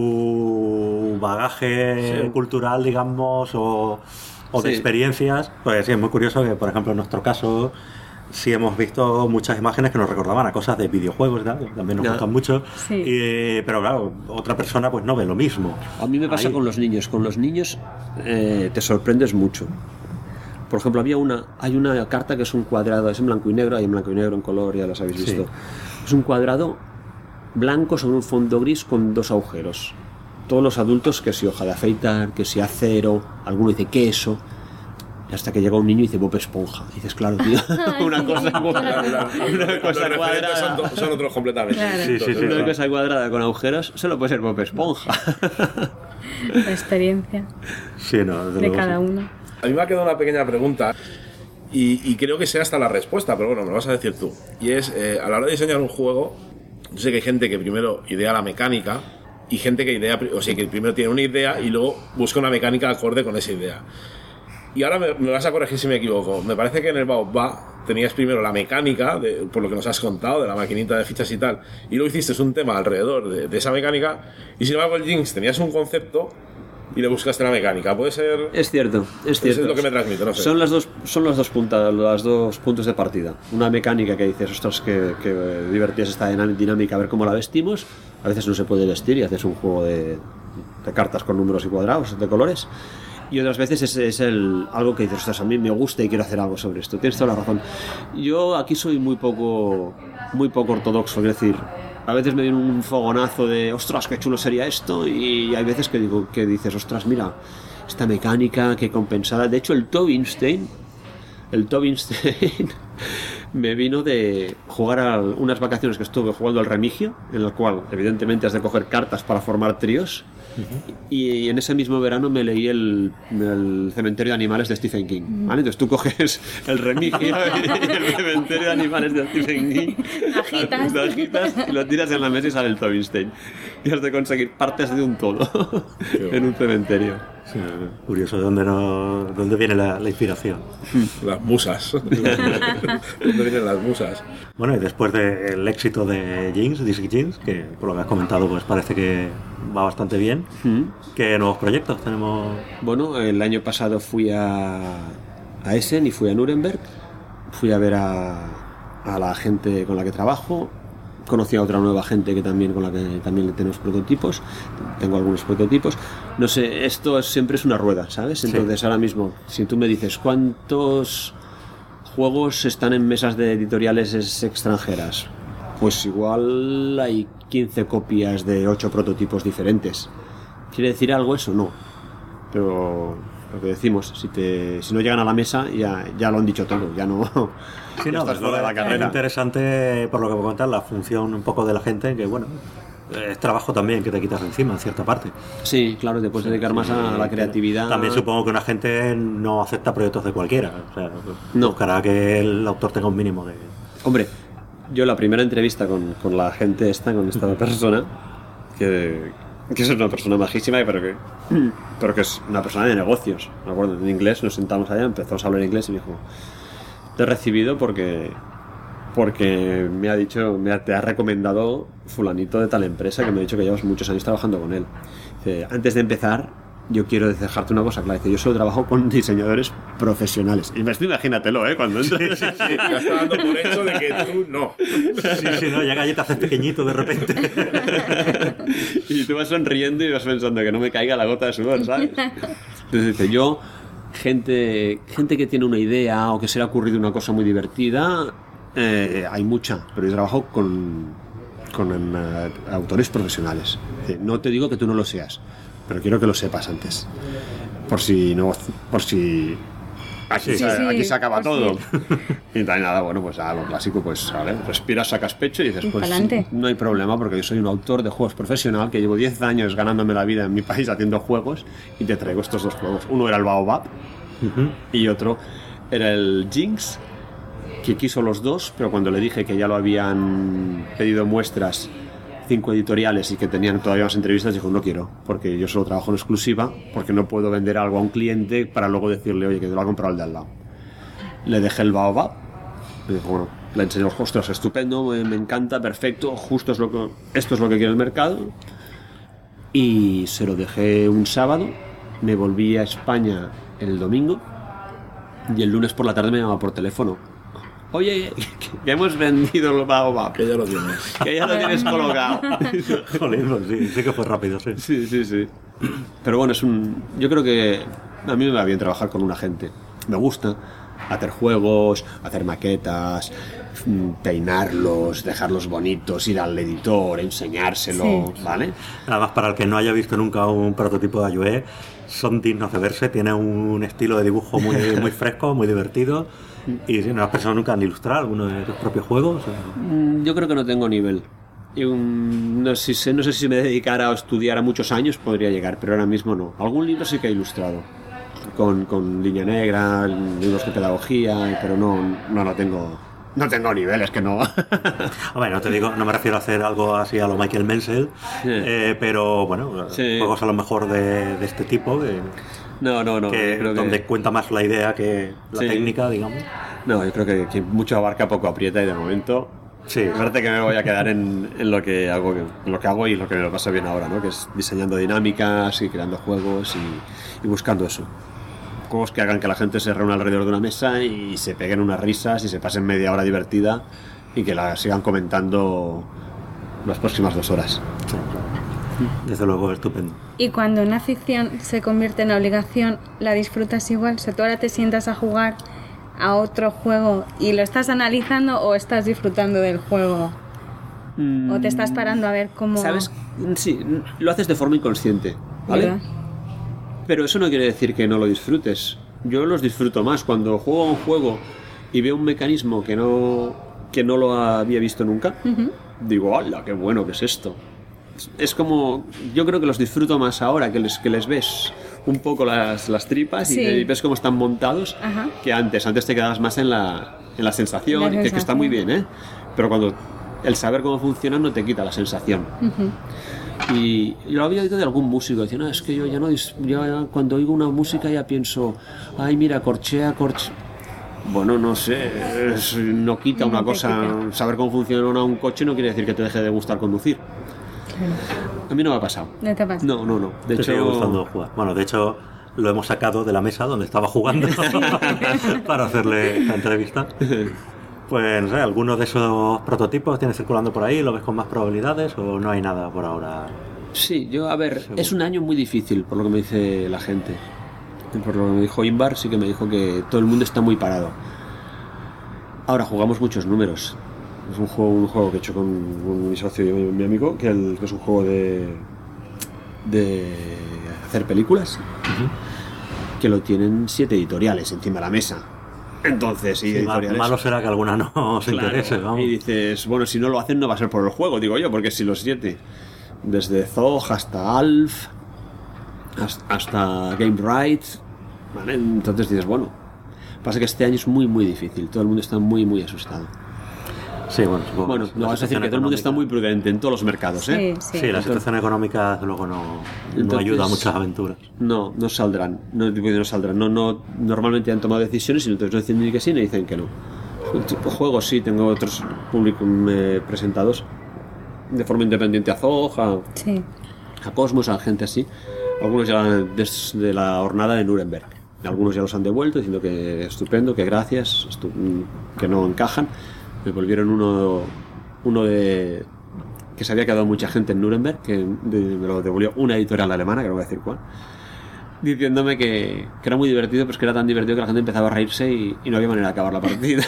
su bagaje cultural, digamos, o de experiencias. Pues sí, es muy curioso que, por ejemplo, en nuestro caso, sí hemos visto muchas imágenes que nos recordaban a cosas de videojuegos y tal, que también nos gustan mucho, pero claro, otra persona pues no ve lo mismo. A mí me pasa con los niños. Con los niños te sorprendes mucho. Por ejemplo, hay una carta que es un cuadrado, es en blanco y negro, hay en blanco y negro, en color, ya las habéis visto. Es un cuadrado blanco sobre un fondo gris con dos agujeros. Todos los adultos, que si hoja de afeitar, que si acero, alguno dice queso, y hasta que llega un niño y dice Bob Esponja. Y dices, claro, tío, una cosa cuadrada son otros completamente. Claro. Una cosa cuadrada con agujeros solo puede ser Bob Esponja. La experiencia de cada uno. A mí me ha quedado una pequeña pregunta y creo que sea hasta la respuesta, pero bueno, me lo vas a decir tú. Y es, a la hora de diseñar un juego, yo sé que hay gente que primero idea la mecánica y gente que que primero tiene una idea y luego busca una mecánica acorde con esa idea. Y ahora me vas a corregir si me equivoco. Me parece que en el Baobab tenías primero la mecánica, por lo que nos has contado, de la maquinita de fichas y tal, y luego hiciste un tema alrededor de esa mecánica, y sin embargo el Jinx tenías un concepto y le buscaste la mecánica. Puede ser... Es cierto. Eso es lo que me transmite, no sé. Son los dos puntos de partida. Una mecánica que dices, ostras, que divertida es esta dinámica, a ver cómo la vestimos. A veces no se puede vestir y haces un juego de cartas con números y cuadrados, de colores. Y otras veces es algo que dices, ostras, a mí me gusta y quiero hacer algo sobre esto. Tienes toda la razón. Yo aquí soy muy poco ortodoxo, es decir, a veces me viene un fogonazo de, ostras, qué chulo sería esto, y hay veces que dices, ostras, mira, esta mecánica, qué compensada. De hecho, el Tobinstein me vino de jugar a unas vacaciones que estuve jugando al Remigio, en el cual evidentemente has de coger cartas para formar tríos. Y en ese mismo verano me leí el Cementerio de Animales de Stephen King, ¿vale? Entonces tú coges el Remigio y el Cementerio de Animales de Stephen King, lo agitas y lo tiras en la mesa y sale el Tobinstein, y has de conseguir partes de un todo en un cementerio. Sí, curioso, ¿de dónde viene la inspiración? Las musas. ¿Dónde vienen las musas? Bueno, y después del éxito de Dixit Jinx, que por lo que has comentado pues parece que va bastante bien, ¿qué nuevos proyectos tenemos? Bueno, el año pasado fui a Essen y fui a Nuremberg, fui a ver a la gente con la que trabajo. Conocí a otra nueva gente con la que también tenemos prototipos. Tengo algunos prototipos. No sé, esto siempre es una rueda, ¿sabes? Entonces ahora mismo, si tú me dices ¿cuántos juegos están en mesas de editoriales extranjeras? Pues igual hay 15 copias de 8 prototipos diferentes. ¿Quiere decir algo eso? No. Pero lo que decimos, si no llegan a la mesa, ya lo han dicho todo, ya no... Sí, no, estás fuera de la carrera. Es interesante, por lo que me cuentas, la función un poco de la gente, que bueno, es trabajo también que te quitas de encima, en cierta parte. Sí, claro, te puedes dedicar más a la creatividad. También supongo que una gente no acepta proyectos de cualquiera, o sea, no. Buscará que el autor tenga un mínimo de... Hombre, yo la primera entrevista con la gente con esta persona, que es una persona majísima, pero que es una persona de negocios, me acuerdo, en inglés, nos sentamos allá, empezamos a hablar inglés y me dijo: te he recibido porque me ha dicho, te ha recomendado fulanito de tal empresa, que me ha dicho que llevas muchos años trabajando con él. Dice, antes de empezar, yo quiero dejarte una cosa clara. Dice, yo solo trabajo con diseñadores profesionales. Y imagínatelo, cuando entres. Sí. Ya está dando por hecho de que tú no. Sí, no, ya te haces pequeñito de repente. Y tú vas sonriendo y vas pensando que no me caiga la gota de sudor, ¿sabes? Entonces dice, yo... Gente que tiene una idea o que se le ha ocurrido una cosa muy divertida, hay mucha, pero yo trabajo con autores profesionales. No te digo que tú no lo seas, pero quiero que lo sepas antes, por si aquí se acaba todo. Y nada, bueno, pues a lo clásico, pues vale, respiras, sacas pecho y dices, pues no hay problema, porque yo soy un autor de juegos profesional que llevo 10 años ganándome la vida en mi país haciendo juegos, y te traigo estos 2 juegos. Uno era el Baobab y otro era el Jinx, que quiso los 2, pero cuando le dije que ya lo habían pedido muestras 5 editoriales y que tenían todavía más entrevistas, dijo, no quiero, porque yo solo trabajo en exclusiva, porque no puedo vender algo a un cliente para luego decirle, oye, que te lo ha comprado el de al lado. Le dejé el Baobab, y dijo, bueno, le enseñé los ostras, estupendo, me encanta, perfecto, justo esto es lo que quiere el mercado, y se lo dejé un sábado, me volví a España el domingo, y el lunes por la tarde me llamaba por teléfono. Oye, que hemos vendido el Baobab. Que ya lo tienes. Que ya lo tienes colocado. Joder, sí que fue rápido, sí. Sí. Pero bueno, yo creo que a mí me va bien trabajar con una gente. Me gusta hacer juegos, hacer maquetas, peinarlos, dejarlos bonitos, ir al editor, enseñárselo, sí. ¿Vale? Además, para el que no haya visto nunca un prototipo de Ayue, son dignos de verse. Tiene un estilo de dibujo muy, muy fresco, muy divertido. ¿Y no has pensado nunca en ilustrar alguno de tus propios juegos? Yo creo que no tengo nivel. No sé si me dedicara a estudiar a muchos años podría llegar, pero ahora mismo no. Algún libro sí que he ilustrado, con línea negra, libros de pedagogía, pero no tengo. No tengo niveles, que no. Hombre, no me refiero a hacer algo así a lo Michael Menzel, sí. Pero bueno, sí. Juegos a lo mejor de este tipo. No. Donde cuenta más la idea que la técnica, digamos. No, yo creo que mucho abarca, poco aprieta, y de momento sí. Fíjate que me voy a quedar en lo que hago y lo que me lo pasa bien ahora, ¿no? Que es diseñando dinámicas y creando juegos y buscando eso. Juegos que hagan que la gente se reúna alrededor de una mesa y se peguen unas risas y se pasen media hora divertida y que la sigan comentando las próximas 2 horas. Sí, claro. Desde luego, estupendo. Y cuando una ficción se convierte en obligación, ¿la disfrutas igual? O sea, tú ahora te sientas a jugar a otro juego y lo estás analizando, o estás disfrutando del juego, o te estás parando a ver cómo... ¿Sabes? Sí, lo haces de forma inconsciente, ¿vale? ¿Verdad? Pero eso no quiere decir que no lo disfrutes. Yo los disfruto más cuando juego a un juego y veo un mecanismo que no lo había visto nunca. Digo, ¡hala, qué bueno que es esto! Es como, yo creo que los disfruto más ahora, que les ves un poco las tripas, sí. Y ves cómo están montados. Ajá. Que antes te quedabas más en la sensación, que está muy bien, pero cuando el saber cómo funciona no te quita la sensación. Y yo lo había oído de algún músico, decía, no, es que yo ya cuando oigo una música ya pienso, ay, mira, corchea. Bueno, no sé, no quita una cosa, saber cómo funciona un coche no quiere decir que te deje de gustar conducir. A mí no me ha pasado. ¿No te ha pasado? No. De hecho, sigue gustando jugar. Bueno, de hecho, lo hemos sacado de la mesa donde estaba jugando para hacerle la entrevista. Pues no sé, ¿alguno de esos prototipos tienes circulando por ahí? ¿Lo ves con más probabilidades o no hay nada por ahora? Sí, es un año muy difícil, por lo que me dice la gente. Por lo que me dijo Inbar, sí que me dijo que todo el mundo está muy parado. Ahora jugamos muchos números. Es un juego que he hecho con mi socio y mi amigo, que es un juego de hacer películas, que lo tienen 7 editoriales encima de la mesa. Entonces, sí, editoriales. Malo será que alguna no se interese, vamos. Y dices, bueno, si no lo hacen no va a ser por el juego, digo yo, porque si los 7, desde Zog hasta Alf, hasta Game Rights, ¿vale? Entonces dices, bueno, pasa que este año es muy muy difícil, todo el mundo está muy muy asustado. Sí, bueno, no vas a decir que todo el mundo está muy prudente en todos los mercados, ¿eh? Sí, la situación económica luego no ayuda a muchas aventuras. No saldrán. Normalmente han tomado decisiones y entonces no dicen ni que sí ni dicen que no. Juegos sí, tengo otros públicos presentados de forma independiente a Zog, a Cosmos, a gente así. Algunos ya desde la jornada de Nuremberg. Algunos ya los han devuelto diciendo que estupendo, que gracias, que no encajan. Me volvieron uno de que se había quedado mucha gente en Nuremberg, que me lo devolvió una editorial alemana, que no voy a decir cuál, diciéndome que era muy divertido, pero que era tan divertido que la gente empezaba a reírse y no había manera de acabar la partida.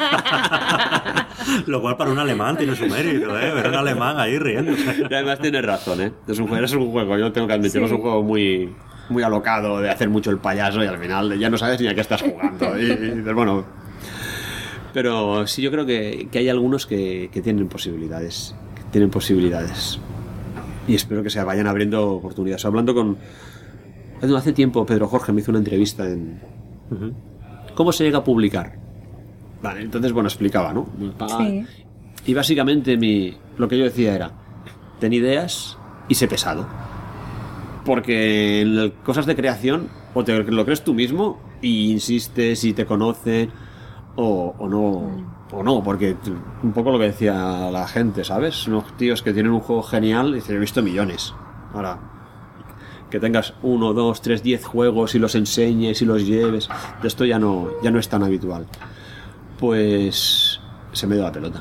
Lo cual para un alemán tiene su mérito, ver un alemán ahí riéndose. Y además tienes razón, es un juego, yo tengo que admitirlo, es un juego muy, muy alocado, de hacer mucho el payaso, y al final ya no sabes ni a qué estás jugando. Y dices, bueno... Pero sí, yo creo que hay algunos que tienen posibilidades. Y espero que se vayan abriendo oportunidades. Hablando con... Hace tiempo Pedro Jorge me hizo una entrevista en... ¿Cómo se llega a publicar? Vale, entonces, bueno, explicaba, ¿no? Sí. Y básicamente lo que yo decía era: ten ideas y sé pesado. Porque en cosas de creación, o te lo crees tú mismo y insistes y te conoce... O no, porque un poco lo que decía la gente, ¿sabes? Unos tíos que tienen un juego genial, y he visto millones. Ahora, que tengas 1, 2, 3, 10 juegos y los enseñes y los lleves, de esto ya no es tan habitual. Pues se me dio la pelota.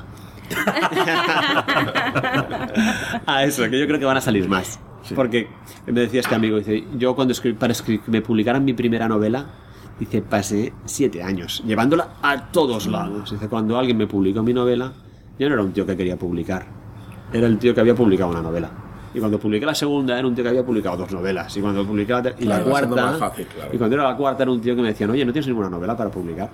A eso, que yo creo que van a salir más. Sí. Porque me decía este amigo, dice, yo cuando para que me publicaran mi primera novela, dice, pasé 7 años llevándola a todos lados. Dice, cuando alguien me publicó mi novela, yo no era un tío que quería publicar, era el tío que había publicado una novela. Y cuando publiqué la segunda era un tío que había publicado 2 novelas. Y cuando publiqué la cuarta, fácil, claro. Y cuando era la cuarta era un tío que me decía, oye, ¿no tienes ninguna novela para publicar?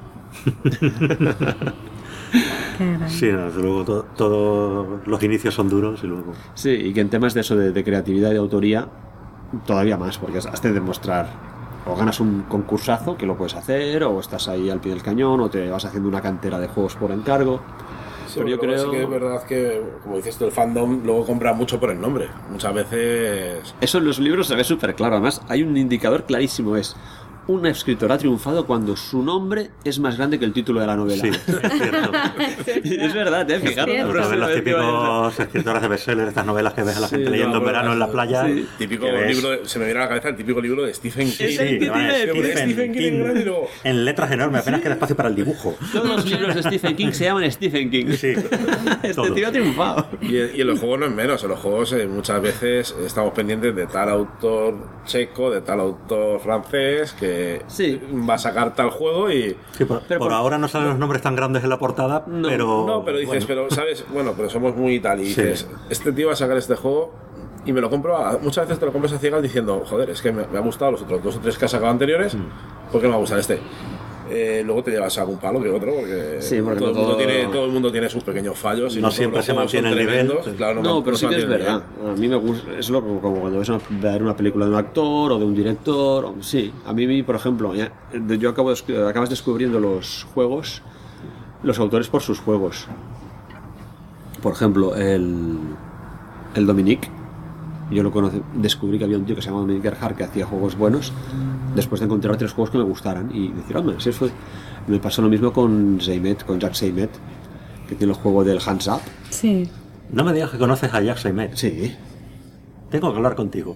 Sí, desde luego todos los inicios son duros y luego... Sí, y que en temas de eso de creatividad y de autoría, todavía más, porque has de demostrar... O ganas un concursazo, que lo puedes hacer, o estás ahí al pie del cañón, o te vas haciendo una cantera de juegos por encargo. Sí, pero yo creo... Sí que es verdad que, como dices tú, el fandom luego compra mucho por el nombre. Muchas veces... Eso en los libros se ve súper claro. Además, hay un indicador clarísimo, es... Un escritor ha triunfado cuando su nombre es más grande que el título de la novela. Sí, es cierto. Es verdad, fijaros. Los típicos escritores de bestseller, estas novelas que ves a la gente leyendo en verano en la playa. Sí. Típico libro, se me viene a la cabeza el típico libro de Stephen King. Stephen King. En letras enormes, apenas queda espacio para el dibujo. Todos los libros de Stephen King se llaman Stephen King. Sí, este tío ha triunfado. Y en los juegos no es menos. En los juegos muchas veces estamos pendientes de tal autor checo, de tal autor francés que va a sacar tal juego y... Sí, por ahora no salen los nombres tan grandes en la portada, pero dices, bueno. pero ¿sabes? Bueno, pero somos muy tal y dices, este tío va a sacar este juego y me lo compro, muchas veces te lo compras a ciegas diciendo, joder, es que me ha gustado los otros 2 o 3 que ha sacado anteriores, ¿por qué no me va a gustar este? Luego te llevas algún palo que otro, porque, todo el mundo tiene sus pequeños fallos y no siempre se mantiene el nivel. Claro, pero sí que es verdad. A mí me gusta, es como cuando ves ver una película de un actor o de un director. Sí, a mí, por ejemplo, acabas descubriendo los juegos, los autores por sus juegos. Por ejemplo, el Dominique. Yo descubrí que había un tío que se llamaba Dominique Erhardt que hacía juegos buenos después de encontrar 3 juegos que me gustaran y decir, hombre, si fue. Me pasó lo mismo con Jack Seymet, que tiene el juego del Hands Up. Sí. No me digas que conoces a Jack Seymet. Sí. Tengo que hablar contigo.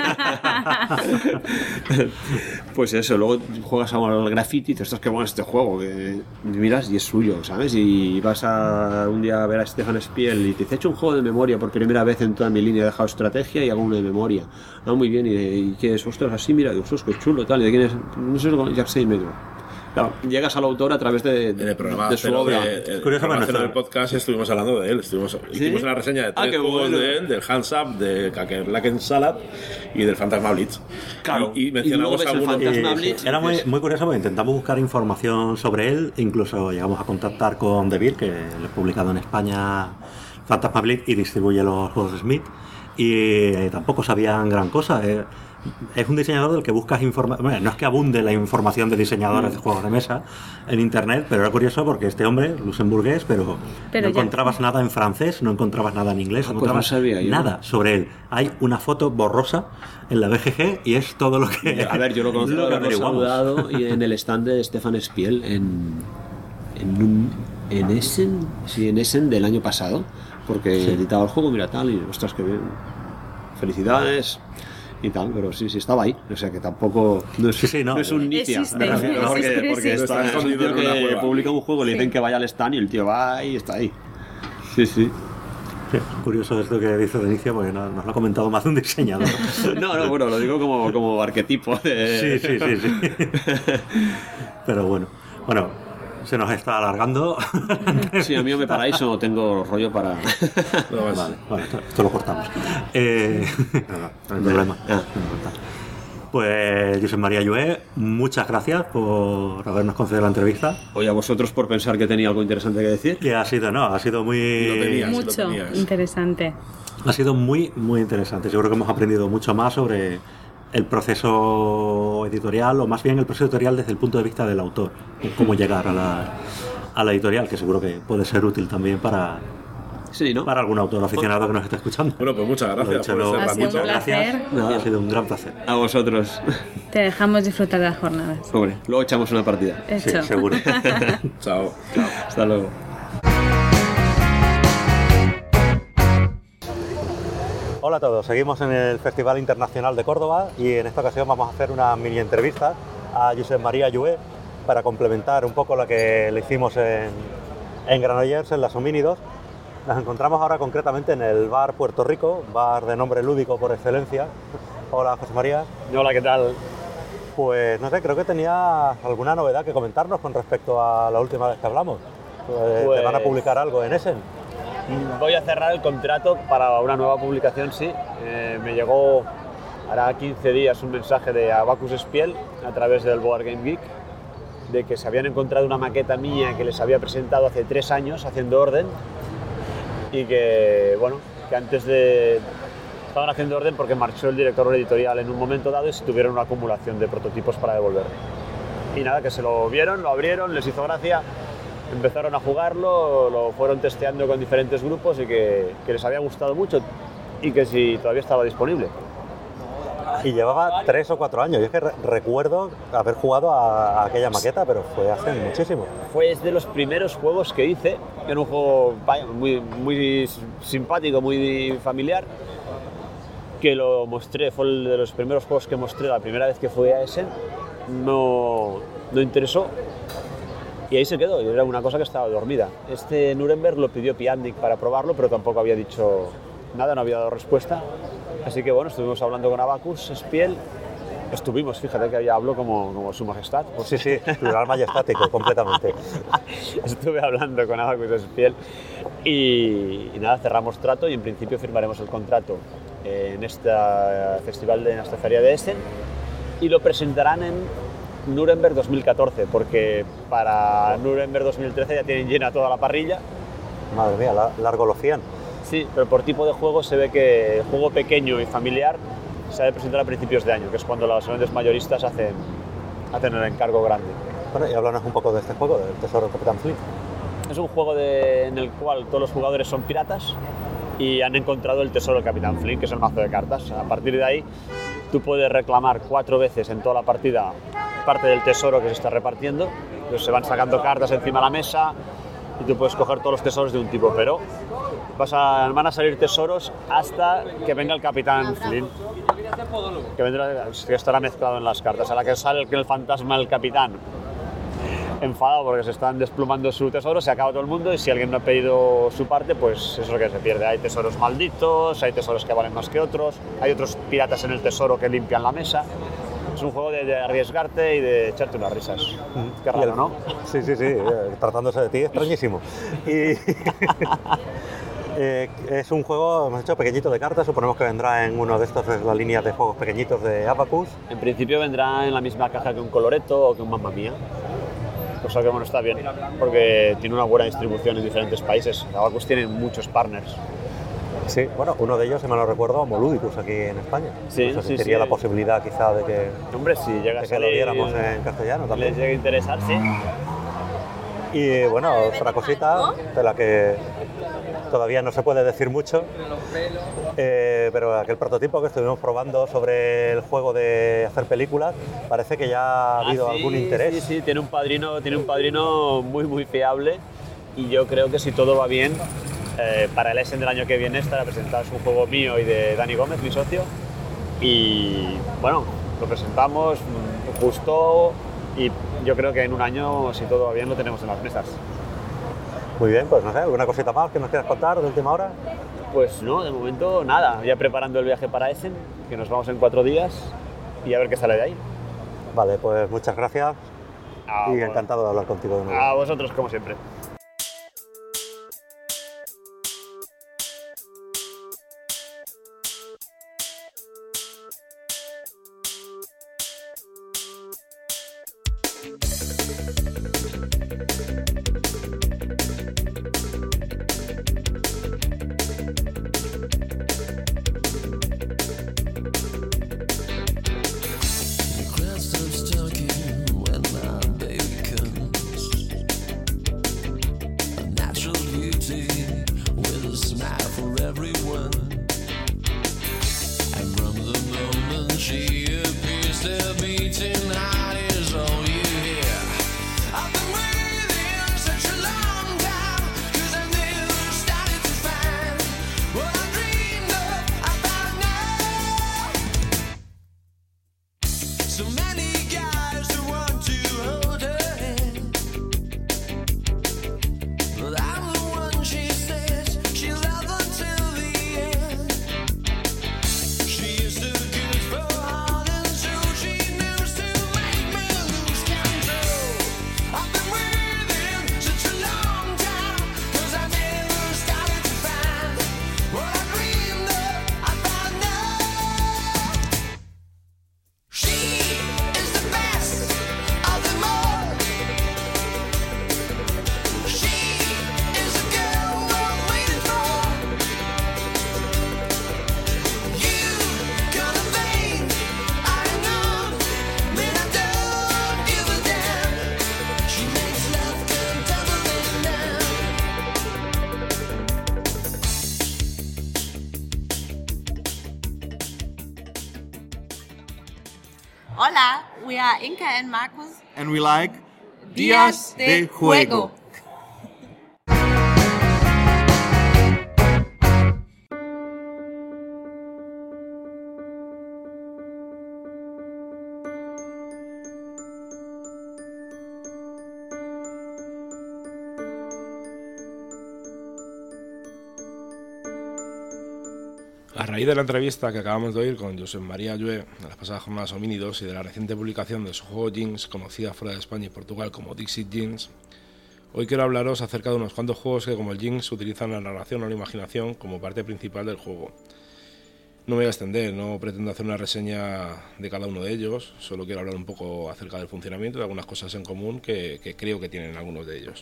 Pues eso, luego juegas al graffiti y te estás que bueno este juego, que miras y es suyo, ¿sabes? Y vas un día a ver a Stefan Spiel y te dice, he hecho un juego de memoria por primera vez en toda mi línea, he dejado estrategia y hago uno de memoria. Muy bien, ¿y qué es? Ostras, así, mira, digo, qué chulo, tal, ¿y de quién es? No sé, Jack Seymet. Claro, llegas al autor a través En el programa de su obra. Curiosamente, en el podcast estuvimos hablando de él. Hicimos una reseña de 3 juegos bueno. de él, del Hands Up, de Kakerlaken Salad y del Fantasma Blitz. Claro, y mencionamos y luego ves el algunos. Fantasma Blitz. Era muy curioso porque intentamos buscar información sobre él, incluso llegamos a contactar con Devir, que lo ha publicado en España Fantasma Blitz y distribuye los juegos de Smith, y tampoco sabían gran cosa. Es un diseñador del que buscas información. Bueno, no es que abunde la información de diseñadores de juegos de mesa en internet, pero era curioso porque este hombre, luxemburgués, pero no ya. encontrabas nada en francés, no encontrabas nada en inglés, no Pues no encontrabas sabía yo. nada sobre él. Hay una foto borrosa en la BGG y es todo lo que. A ver, yo lo conozco, lo que lo hemos averiguamos. saludado y en el stand de Stefan Spiel en Essen, sí, en Essen del año pasado, porque editaba el juego, mira tal, y ostras, que bien, felicidades y tal, pero sí, estaba ahí, o sea que tampoco no es, no. no es un nicia, Existe, me refiero, porque existe. está Está escondido un tío en una que cueva. publica un juego, le dicen que vaya al stand y el tío va y está ahí. Sí. Sí, curioso esto que dice Denicia porque nos lo ha comentado más de un diseñador. No, bueno, lo digo como arquetipo de... Sí. Pero bueno, se nos está alargando. Sí, a mí me paraíso, no tengo rollo para... No, más. Vale, esto lo cortamos. No hay problema. Pues Josep María Llué, muchas gracias por habernos concedido la entrevista. Oye, a vosotros por pensar que tenía algo interesante que decir. Que ha sido Lo tenías. Mucho interesante. Ha sido muy interesante. Seguro que hemos aprendido mucho más sobre el proceso editorial, o más bien el proceso editorial desde el punto de vista del autor, cómo llegar a la editorial, que seguro que puede ser útil también para algún autor aficionado que nos esté escuchando. Bueno, pues muchas gracias por Lo dicho, este Ha sido ratito. un placer. Nada, ha sido un gran placer. A vosotros. Te dejamos disfrutar de las jornadas. Hombre, luego echamos una partida. Sí, Hecho. seguro. Chao. Hasta luego. Hola a todos, seguimos en el Festival Internacional de Córdoba y en esta ocasión vamos a hacer una mini entrevista a Josep María Llué para complementar un poco la que le hicimos en Granollers, en Las Homínidos. Nos encontramos ahora concretamente en el bar Puerto Rico, bar de nombre lúdico por excelencia. Hola José María. Hola, ¿qué tal? Pues no sé, creo que tenía alguna novedad que comentarnos con respecto a la última vez que hablamos. ¿Te van a publicar algo en Essen? Voy a cerrar el contrato para una nueva publicación, sí. Me llegó hará 15 días un mensaje de Abacus Spiel a través del Board Game Geek de que se habían encontrado una maqueta mía que les había presentado hace 3 años haciendo orden y que, bueno, que antes de... Estaban haciendo orden porque marchó el director editorial en un momento dado y se tuvieron una acumulación de prototipos para devolver. Y nada, que se lo vieron, lo abrieron, les hizo gracia, empezaron a jugarlo, lo fueron testeando con diferentes grupos y que les había gustado mucho y que si todavía estaba disponible. Y llevaba 3 o 4 años. Yo es que recuerdo haber jugado a aquella maqueta, pero fue hace muchísimo. Fue de los primeros juegos que hice, era un juego muy simpático, muy familiar, que lo mostré, fue el de los primeros juegos que mostré la primera vez que fui a Essen, no interesó y ahí se quedó, era una cosa que estaba dormida. Este Nuremberg lo pidió Piandic para probarlo, pero tampoco había dicho nada, no había dado respuesta, así que bueno, estuvimos hablando con Abacus Spiel, fíjate que ya hablo como su majestad. Sí, plural majestático, completamente. Estuve hablando con Abacus Spiel y nada, cerramos trato y en principio firmaremos el contrato en este festival, en esta feria de Essen, y lo presentarán en Nuremberg 2014, porque para Nuremberg 2013 ya tienen llena toda la parrilla. Madre mía, largo los 100. Sí, pero por tipo de juego se ve que el juego pequeño y familiar se ha de presentar a principios de año, que es cuando los grandes mayoristas hacen el encargo grande. Bueno, y háblanos un poco de este juego, del Tesoro del Capitán Flint. Es un juego en el cual todos los jugadores son piratas y han encontrado el tesoro del Capitán Flint, que es el mazo de cartas. A partir de ahí, tú puedes reclamar 4 veces en toda la partida parte del tesoro que se está repartiendo. Entonces se van sacando cartas encima de la mesa y tú puedes coger todos los tesoros de un tipo, pero van a salir tesoros hasta que venga el Capitán Flint, que estará mezclado en las cartas. A la que sale el fantasma del capitán enfadado porque se están desplumando su tesoro, se acaba todo el mundo y si alguien no ha pedido su parte, pues eso es lo que se pierde. Hay tesoros malditos, hay tesoros que valen más que otros, hay otros piratas en el tesoro que limpian la mesa. Es un juego de arriesgarte y de echarte unas risas. Qué raro, ¿no? Sí, tratándose de ti, extrañísimo. Y es un juego, hemos hecho pequeñito de cartas, suponemos que vendrá en uno de estos de las líneas de juegos pequeñitos de Abacus. En principio vendrá en la misma caja que un Coloretto o que un Mamma Mía. Cosa que bueno, está bien, porque tiene una buena distribución en diferentes países. Abacus tiene muchos partners. Sí, bueno, uno de ellos, si me lo recuerdo, Moludicus aquí en España. Sí, no sé si sería la posibilidad quizá de que, hombre, si llega a lo viéramos en castellano también. Les llegue a interesar, sí. Y bueno, otra cosita de la que todavía no se puede decir mucho, pero aquel prototipo que estuvimos probando sobre el juego de hacer películas, parece que ya ha habido algún interés. Sí, tiene un padrino muy fiable, y yo creo que si todo va bien, para el Essen del año que viene estará presentado. Es un juego mío y de Dani Gómez, mi socio, y bueno, lo presentamos, gustó, y yo creo que en un año, si todo va bien, lo tenemos en las mesas. Muy bien, pues no sé, ¿alguna cosita más que nos quieras contar de última hora? Pues no, de momento nada, ya preparando el viaje para Essen, que nos vamos en 4 días, y a ver qué sale de ahí. Vale, pues muchas gracias y encantado de hablar contigo de nuevo. A vosotros, como siempre. Hola, we are Inka and Marcus. And we like Días de Juego. A raíz de la entrevista que acabamos de oír con Josep María Llué de las pasadas jornadas homínidos y de la reciente publicación de su juego Jinx, conocida fuera de España y Portugal como Dixit Jinx, hoy quiero hablaros acerca de unos cuantos juegos que, como el Jinx, utilizan la narración o la imaginación como parte principal del juego. No me voy a extender, no pretendo hacer una reseña de cada uno de ellos, solo quiero hablar un poco acerca del funcionamiento y de algunas cosas en común que creo que tienen algunos de ellos.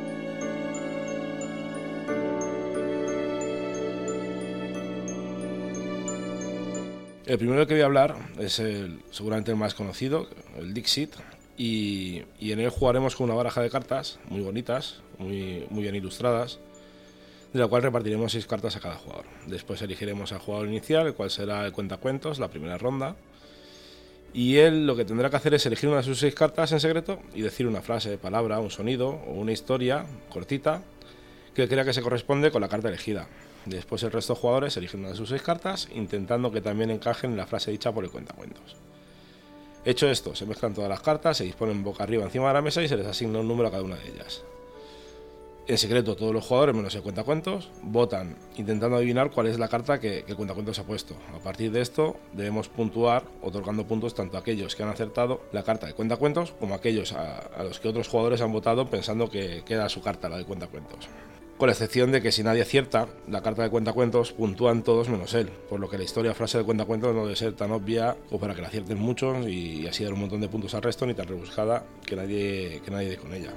El primero que voy a hablar es seguramente el más conocido, el Dixit, y en él jugaremos con una baraja de cartas muy bonitas, muy bien ilustradas, de la cual repartiremos 6 cartas a cada jugador. Después elegiremos al jugador inicial, el cual será el cuentacuentos, la primera ronda, y él lo que tendrá que hacer es elegir una de sus 6 cartas en secreto y decir una frase, palabra, un sonido o una historia cortita que crea que se corresponde con la carta elegida. Después el resto de jugadores eligen una de sus 6 cartas, intentando que también encajen en la frase dicha por el cuentacuentos. Hecho esto, se mezclan todas las cartas, se disponen boca arriba encima de la mesa y se les asigna un número a cada una de ellas. En secreto, todos los jugadores, menos el cuentacuentos, votan intentando adivinar cuál es la carta que el cuentacuentos ha puesto. A partir de esto, debemos puntuar otorgando puntos tanto a aquellos que han acertado la carta de cuentacuentos como a aquellos a los que otros jugadores han votado pensando que era su carta, la de cuentacuentos. Con la excepción de que si nadie acierta la carta de cuentacuentos, puntúan todos menos él, por lo que la historia o frase de cuentacuentos no debe ser tan obvia como para que la acierten muchos y así dar un montón de puntos al resto, ni tan rebuscada que nadie dé con ella.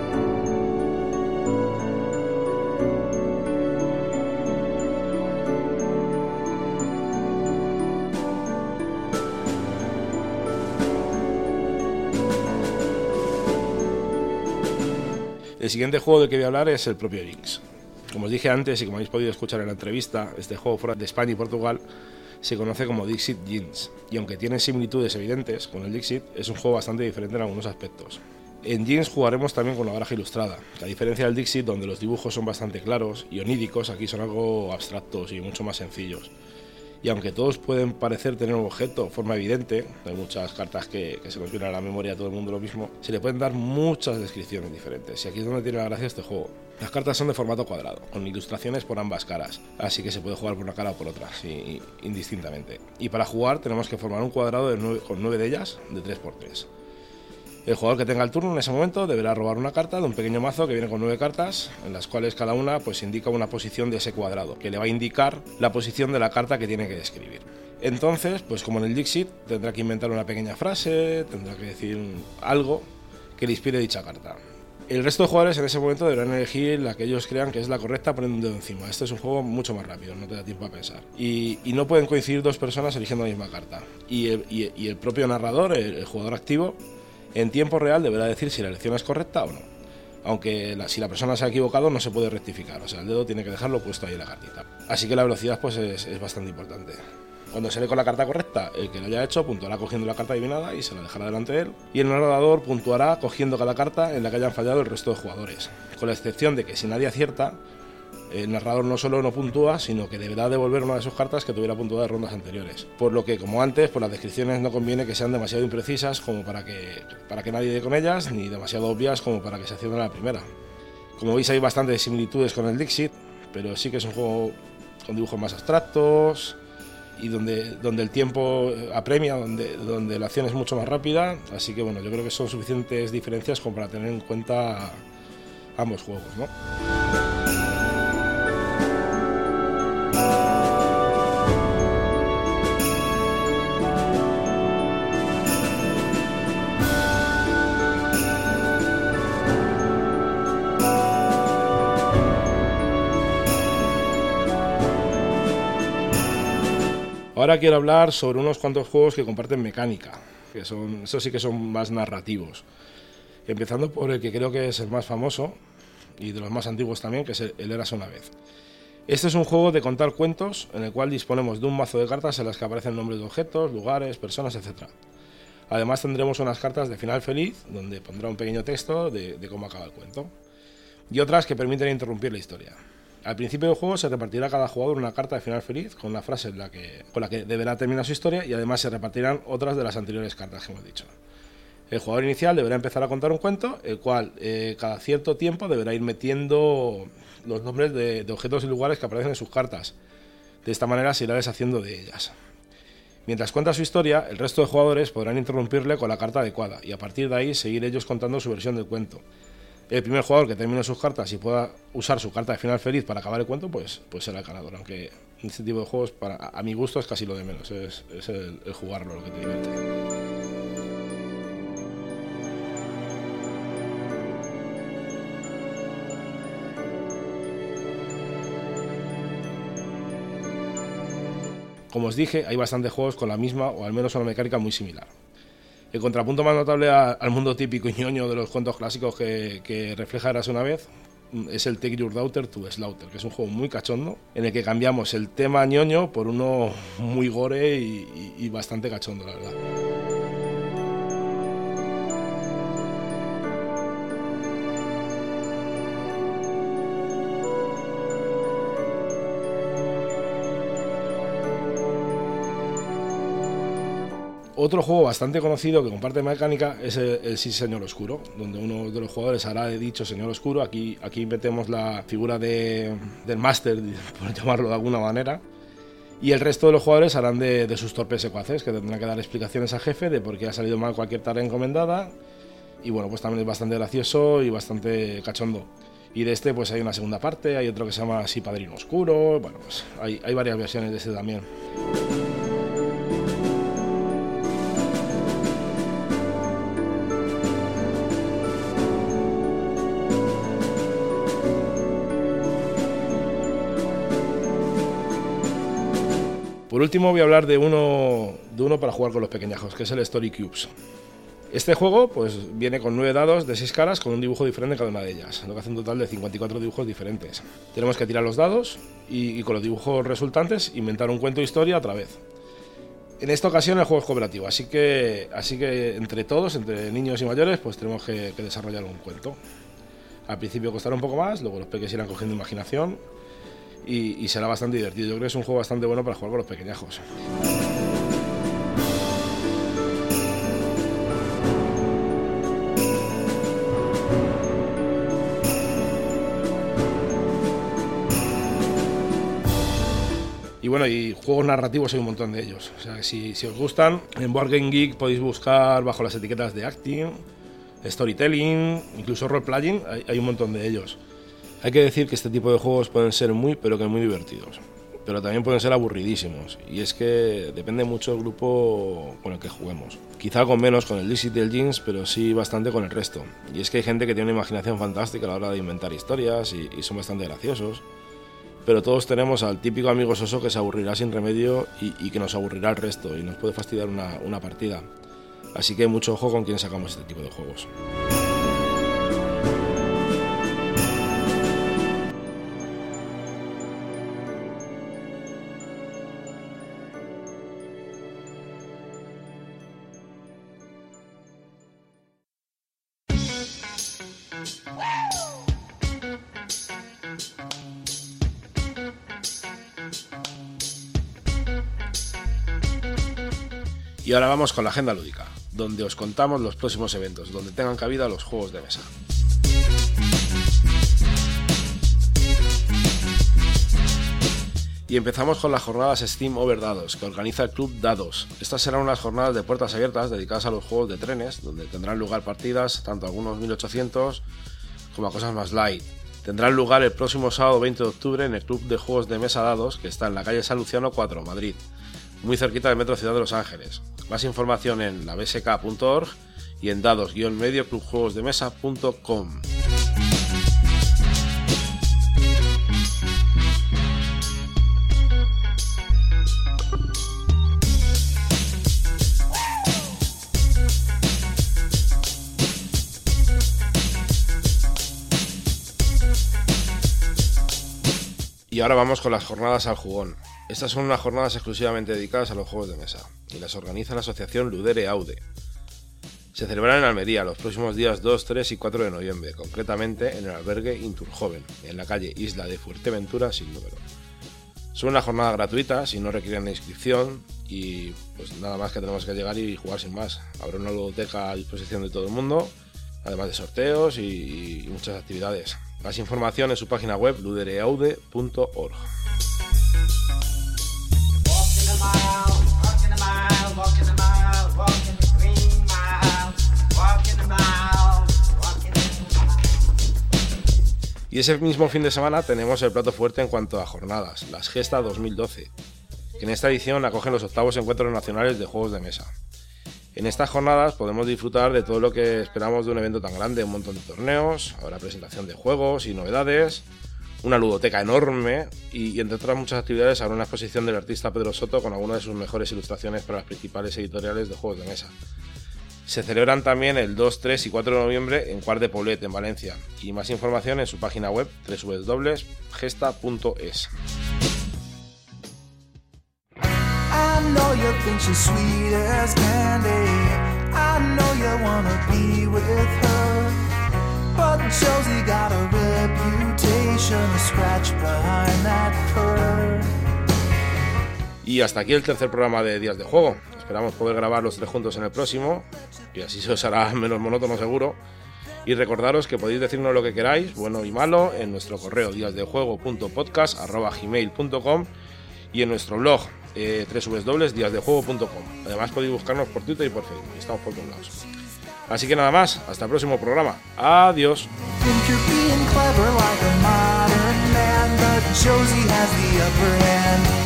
El siguiente juego del que voy a hablar es el propio Jinx. Como os dije antes y como habéis podido escuchar en la entrevista, este juego fuera de España y Portugal se conoce como Dixit Jinx, y aunque tiene similitudes evidentes con el Dixit, es un juego bastante diferente en algunos aspectos. En Jinx jugaremos también con la baraja ilustrada. A diferencia del Dixit, donde los dibujos son bastante claros y oníricos, aquí son algo abstractos y mucho más sencillos. Y aunque todos pueden parecer tener un objeto o forma evidente, hay muchas cartas que se nos vienen a la memoria a todo el mundo lo mismo, se le pueden dar muchas descripciones diferentes. Y aquí es donde tiene la gracia este juego. Las cartas son de formato cuadrado, con ilustraciones por ambas caras, así que se puede jugar por una cara o por otra, indistintamente. Y para jugar tenemos que formar un cuadrado con 9 de ellas, de 3×3. El jugador que tenga el turno en ese momento deberá robar una carta de un pequeño mazo que viene con 9 cartas, en las cuales cada una pues indica una posición de ese cuadrado, que le va a indicar la posición de la carta que tiene que describir. Entonces, pues como en el Dixit, tendrá que inventar una pequeña frase, tendrá que decir algo que le inspire dicha carta. El resto de jugadores en ese momento deberán elegir la que ellos crean que es la correcta poniendo un dedo encima. Este es un juego mucho más rápido, no te da tiempo a pensar. Y no pueden coincidir dos personas eligiendo la misma carta. Y el propio narrador, el jugador activo, en tiempo real deberá decir si la elección es correcta o no. Aunque si la persona se ha equivocado no se puede rectificar, o sea, el dedo tiene que dejarlo puesto ahí en la cartita. Así que la velocidad pues es bastante importante. Cuando se lee con la carta correcta, el que lo haya hecho puntuará cogiendo la carta adivinada y se la dejará delante de él. Y el narrador puntuará cogiendo cada carta en la que hayan fallado el resto de jugadores. Con la excepción de que si nadie acierta, el narrador no solo no puntúa, sino que deberá devolver una de sus cartas que tuviera puntuada en rondas anteriores. Por lo que, como antes, pues las descripciones no conviene que sean demasiado imprecisas como para que nadie dé con ellas, ni demasiado obvias como para que se acierte a la primera. Como veis hay bastantes similitudes con el Dixit, pero sí que es un juego con dibujos más abstractos y donde el tiempo apremia, donde la acción es mucho más rápida, así que bueno, yo creo que son suficientes diferencias como para tener en cuenta ambos juegos, ¿no? Ahora quiero hablar sobre unos cuantos juegos que comparten mecánica, esos sí que son más narrativos. Empezando por el que creo que es el más famoso y de los más antiguos también, que es el Érase una vez. Este es un juego de contar cuentos en el cual disponemos de un mazo de cartas en las que aparecen nombres de objetos, lugares, personas, etc. Además tendremos unas cartas de final feliz, donde pondrá un pequeño texto de cómo acaba el cuento, y otras que permiten interrumpir la historia. Al principio del juego se repartirá a cada jugador una carta de final feliz con la frase con la que deberá terminar su historia, y además se repartirán otras de las anteriores cartas que hemos dicho. El jugador inicial deberá empezar a contar un cuento, el cual cada cierto tiempo deberá ir metiendo los nombres de objetos y lugares que aparecen en sus cartas. De esta manera se irá deshaciendo de ellas. Mientras cuenta su historia, el resto de jugadores podrán interrumpirle con la carta adecuada y a partir de ahí seguir ellos contando su versión del cuento. El primer jugador que termine sus cartas y pueda usar su carta de final feliz para acabar el cuento, pues será el ganador. Aunque este tipo de juegos, a mi gusto, es casi lo de menos. Es el jugarlo lo que te divierte. Como os dije, hay bastantes juegos con la misma o al menos una mecánica muy similar. El contrapunto más notable al mundo típico y ñoño de los cuentos clásicos que refleja Érase una vez es el Take Your Daughter to Slaughter, que es un juego muy cachondo en el que cambiamos el tema ñoño por uno muy gore y bastante cachondo, la verdad. Otro juego bastante conocido que comparte mecánica es el Sí Señor Oscuro, donde uno de los jugadores hará de dicho Señor Oscuro. Aquí metemos la figura del máster, por llamarlo de alguna manera, y el resto de los jugadores harán de sus torpes secuaces, que tendrán que dar explicaciones al jefe de por qué ha salido mal cualquier tarea encomendada. Y bueno, pues también es bastante gracioso y bastante cachondo. Y de este pues hay una segunda parte, hay otro que se llama así Padrino Oscuro. Bueno, pues hay varias versiones de este también. Por último voy a hablar de uno para jugar con los pequeñajos, que es el Story Cubes. Este juego pues viene con 9 dados de 6 caras con un dibujo diferente en cada una de ellas, lo que hace un total de 54 dibujos diferentes. Tenemos que tirar los dados y con los dibujos resultantes inventar un cuento de historia otra vez. En esta ocasión el juego es cooperativo, así que entre todos, entre niños y mayores, pues tenemos que desarrollar un cuento. Al principio costará un poco más, luego los peques irán cogiendo imaginación y será bastante divertido. Yo creo que es un juego bastante bueno para jugar con los pequeñajos. Y bueno, y juegos narrativos hay un montón de ellos. O sea, si os gustan, en Board Game Geek podéis buscar bajo las etiquetas de acting, storytelling, incluso role-playing, hay un montón de ellos. Hay que decir que este tipo de juegos pueden ser muy divertidos, pero también pueden ser aburridísimos. Y es que depende mucho del grupo con el que juguemos. Quizá con menos con el Dixit y el Jinx, pero sí bastante con el resto. Y es que hay gente que tiene una imaginación fantástica a la hora de inventar historias y son bastante graciosos. Pero todos tenemos al típico amigo soso que se aburrirá sin remedio y que nos aburrirá el resto y nos puede fastidiar una partida. Así que mucho ojo con quién sacamos este tipo de juegos. Y ahora vamos con la agenda lúdica, donde os contamos los próximos eventos, donde tengan cabida los juegos de mesa. Y empezamos con las jornadas Steam Over Dados, que organiza el Club Dados. Estas serán unas jornadas de puertas abiertas dedicadas a los juegos de trenes, donde tendrán lugar partidas, tanto algunos 1800 como a cosas más light. Tendrán lugar el próximo sábado 20 de octubre en el Club de Juegos de Mesa Dados, que está en la calle San Luciano 4, Madrid, muy cerquita del Metro Ciudad de Los Ángeles. Más información en la bsk.org y en dados-medioclubjuegosdemesa.com. Y ahora vamos con las jornadas al jugón. Estas son unas jornadas exclusivamente dedicadas a los juegos de mesa y las organiza la asociación Ludere Aude. Se celebrarán en Almería los próximos días 2, 3 y 4 de noviembre, concretamente en el albergue Inturjoven, en la calle Isla de Fuerteventura sin número. Son una jornada gratuita, si no requieren inscripción, y pues nada más que tenemos que llegar y jugar sin más. Habrá una ludoteca a disposición de todo el mundo, además de sorteos y muchas actividades. Más información en su página web ludereaude.org. Y ese mismo fin de semana tenemos el plato fuerte en cuanto a jornadas, las Gesta 2012, que en esta edición acogen los 8º encuentros nacionales de juegos de mesa. En estas jornadas podemos disfrutar de todo lo que esperamos de un evento tan grande, un montón de torneos, habrá presentación de juegos y novedades, una ludoteca enorme y entre otras muchas actividades habrá una exposición del artista Pedro Soto con algunas de sus mejores ilustraciones para las principales editoriales de juegos de mesa. Se celebran también el 2, 3 y 4 de noviembre en Quart de Poblet, en Valencia, y más información en su página web www.gesta.es. Y hasta aquí el tercer programa de Días de Juego. Esperamos poder grabar los 3 juntos en el próximo, y así se os hará menos monótono seguro. Y recordaros que podéis decirnos lo que queráis, bueno y malo, en nuestro correo diasdejuego.podcast@gmail.com y en nuestro blog www.diasdejuego.com. Además podéis buscarnos por Twitter y por Facebook, estamos por todos lados. Así que nada más, hasta el próximo programa. Adiós. Josie has the upper hand.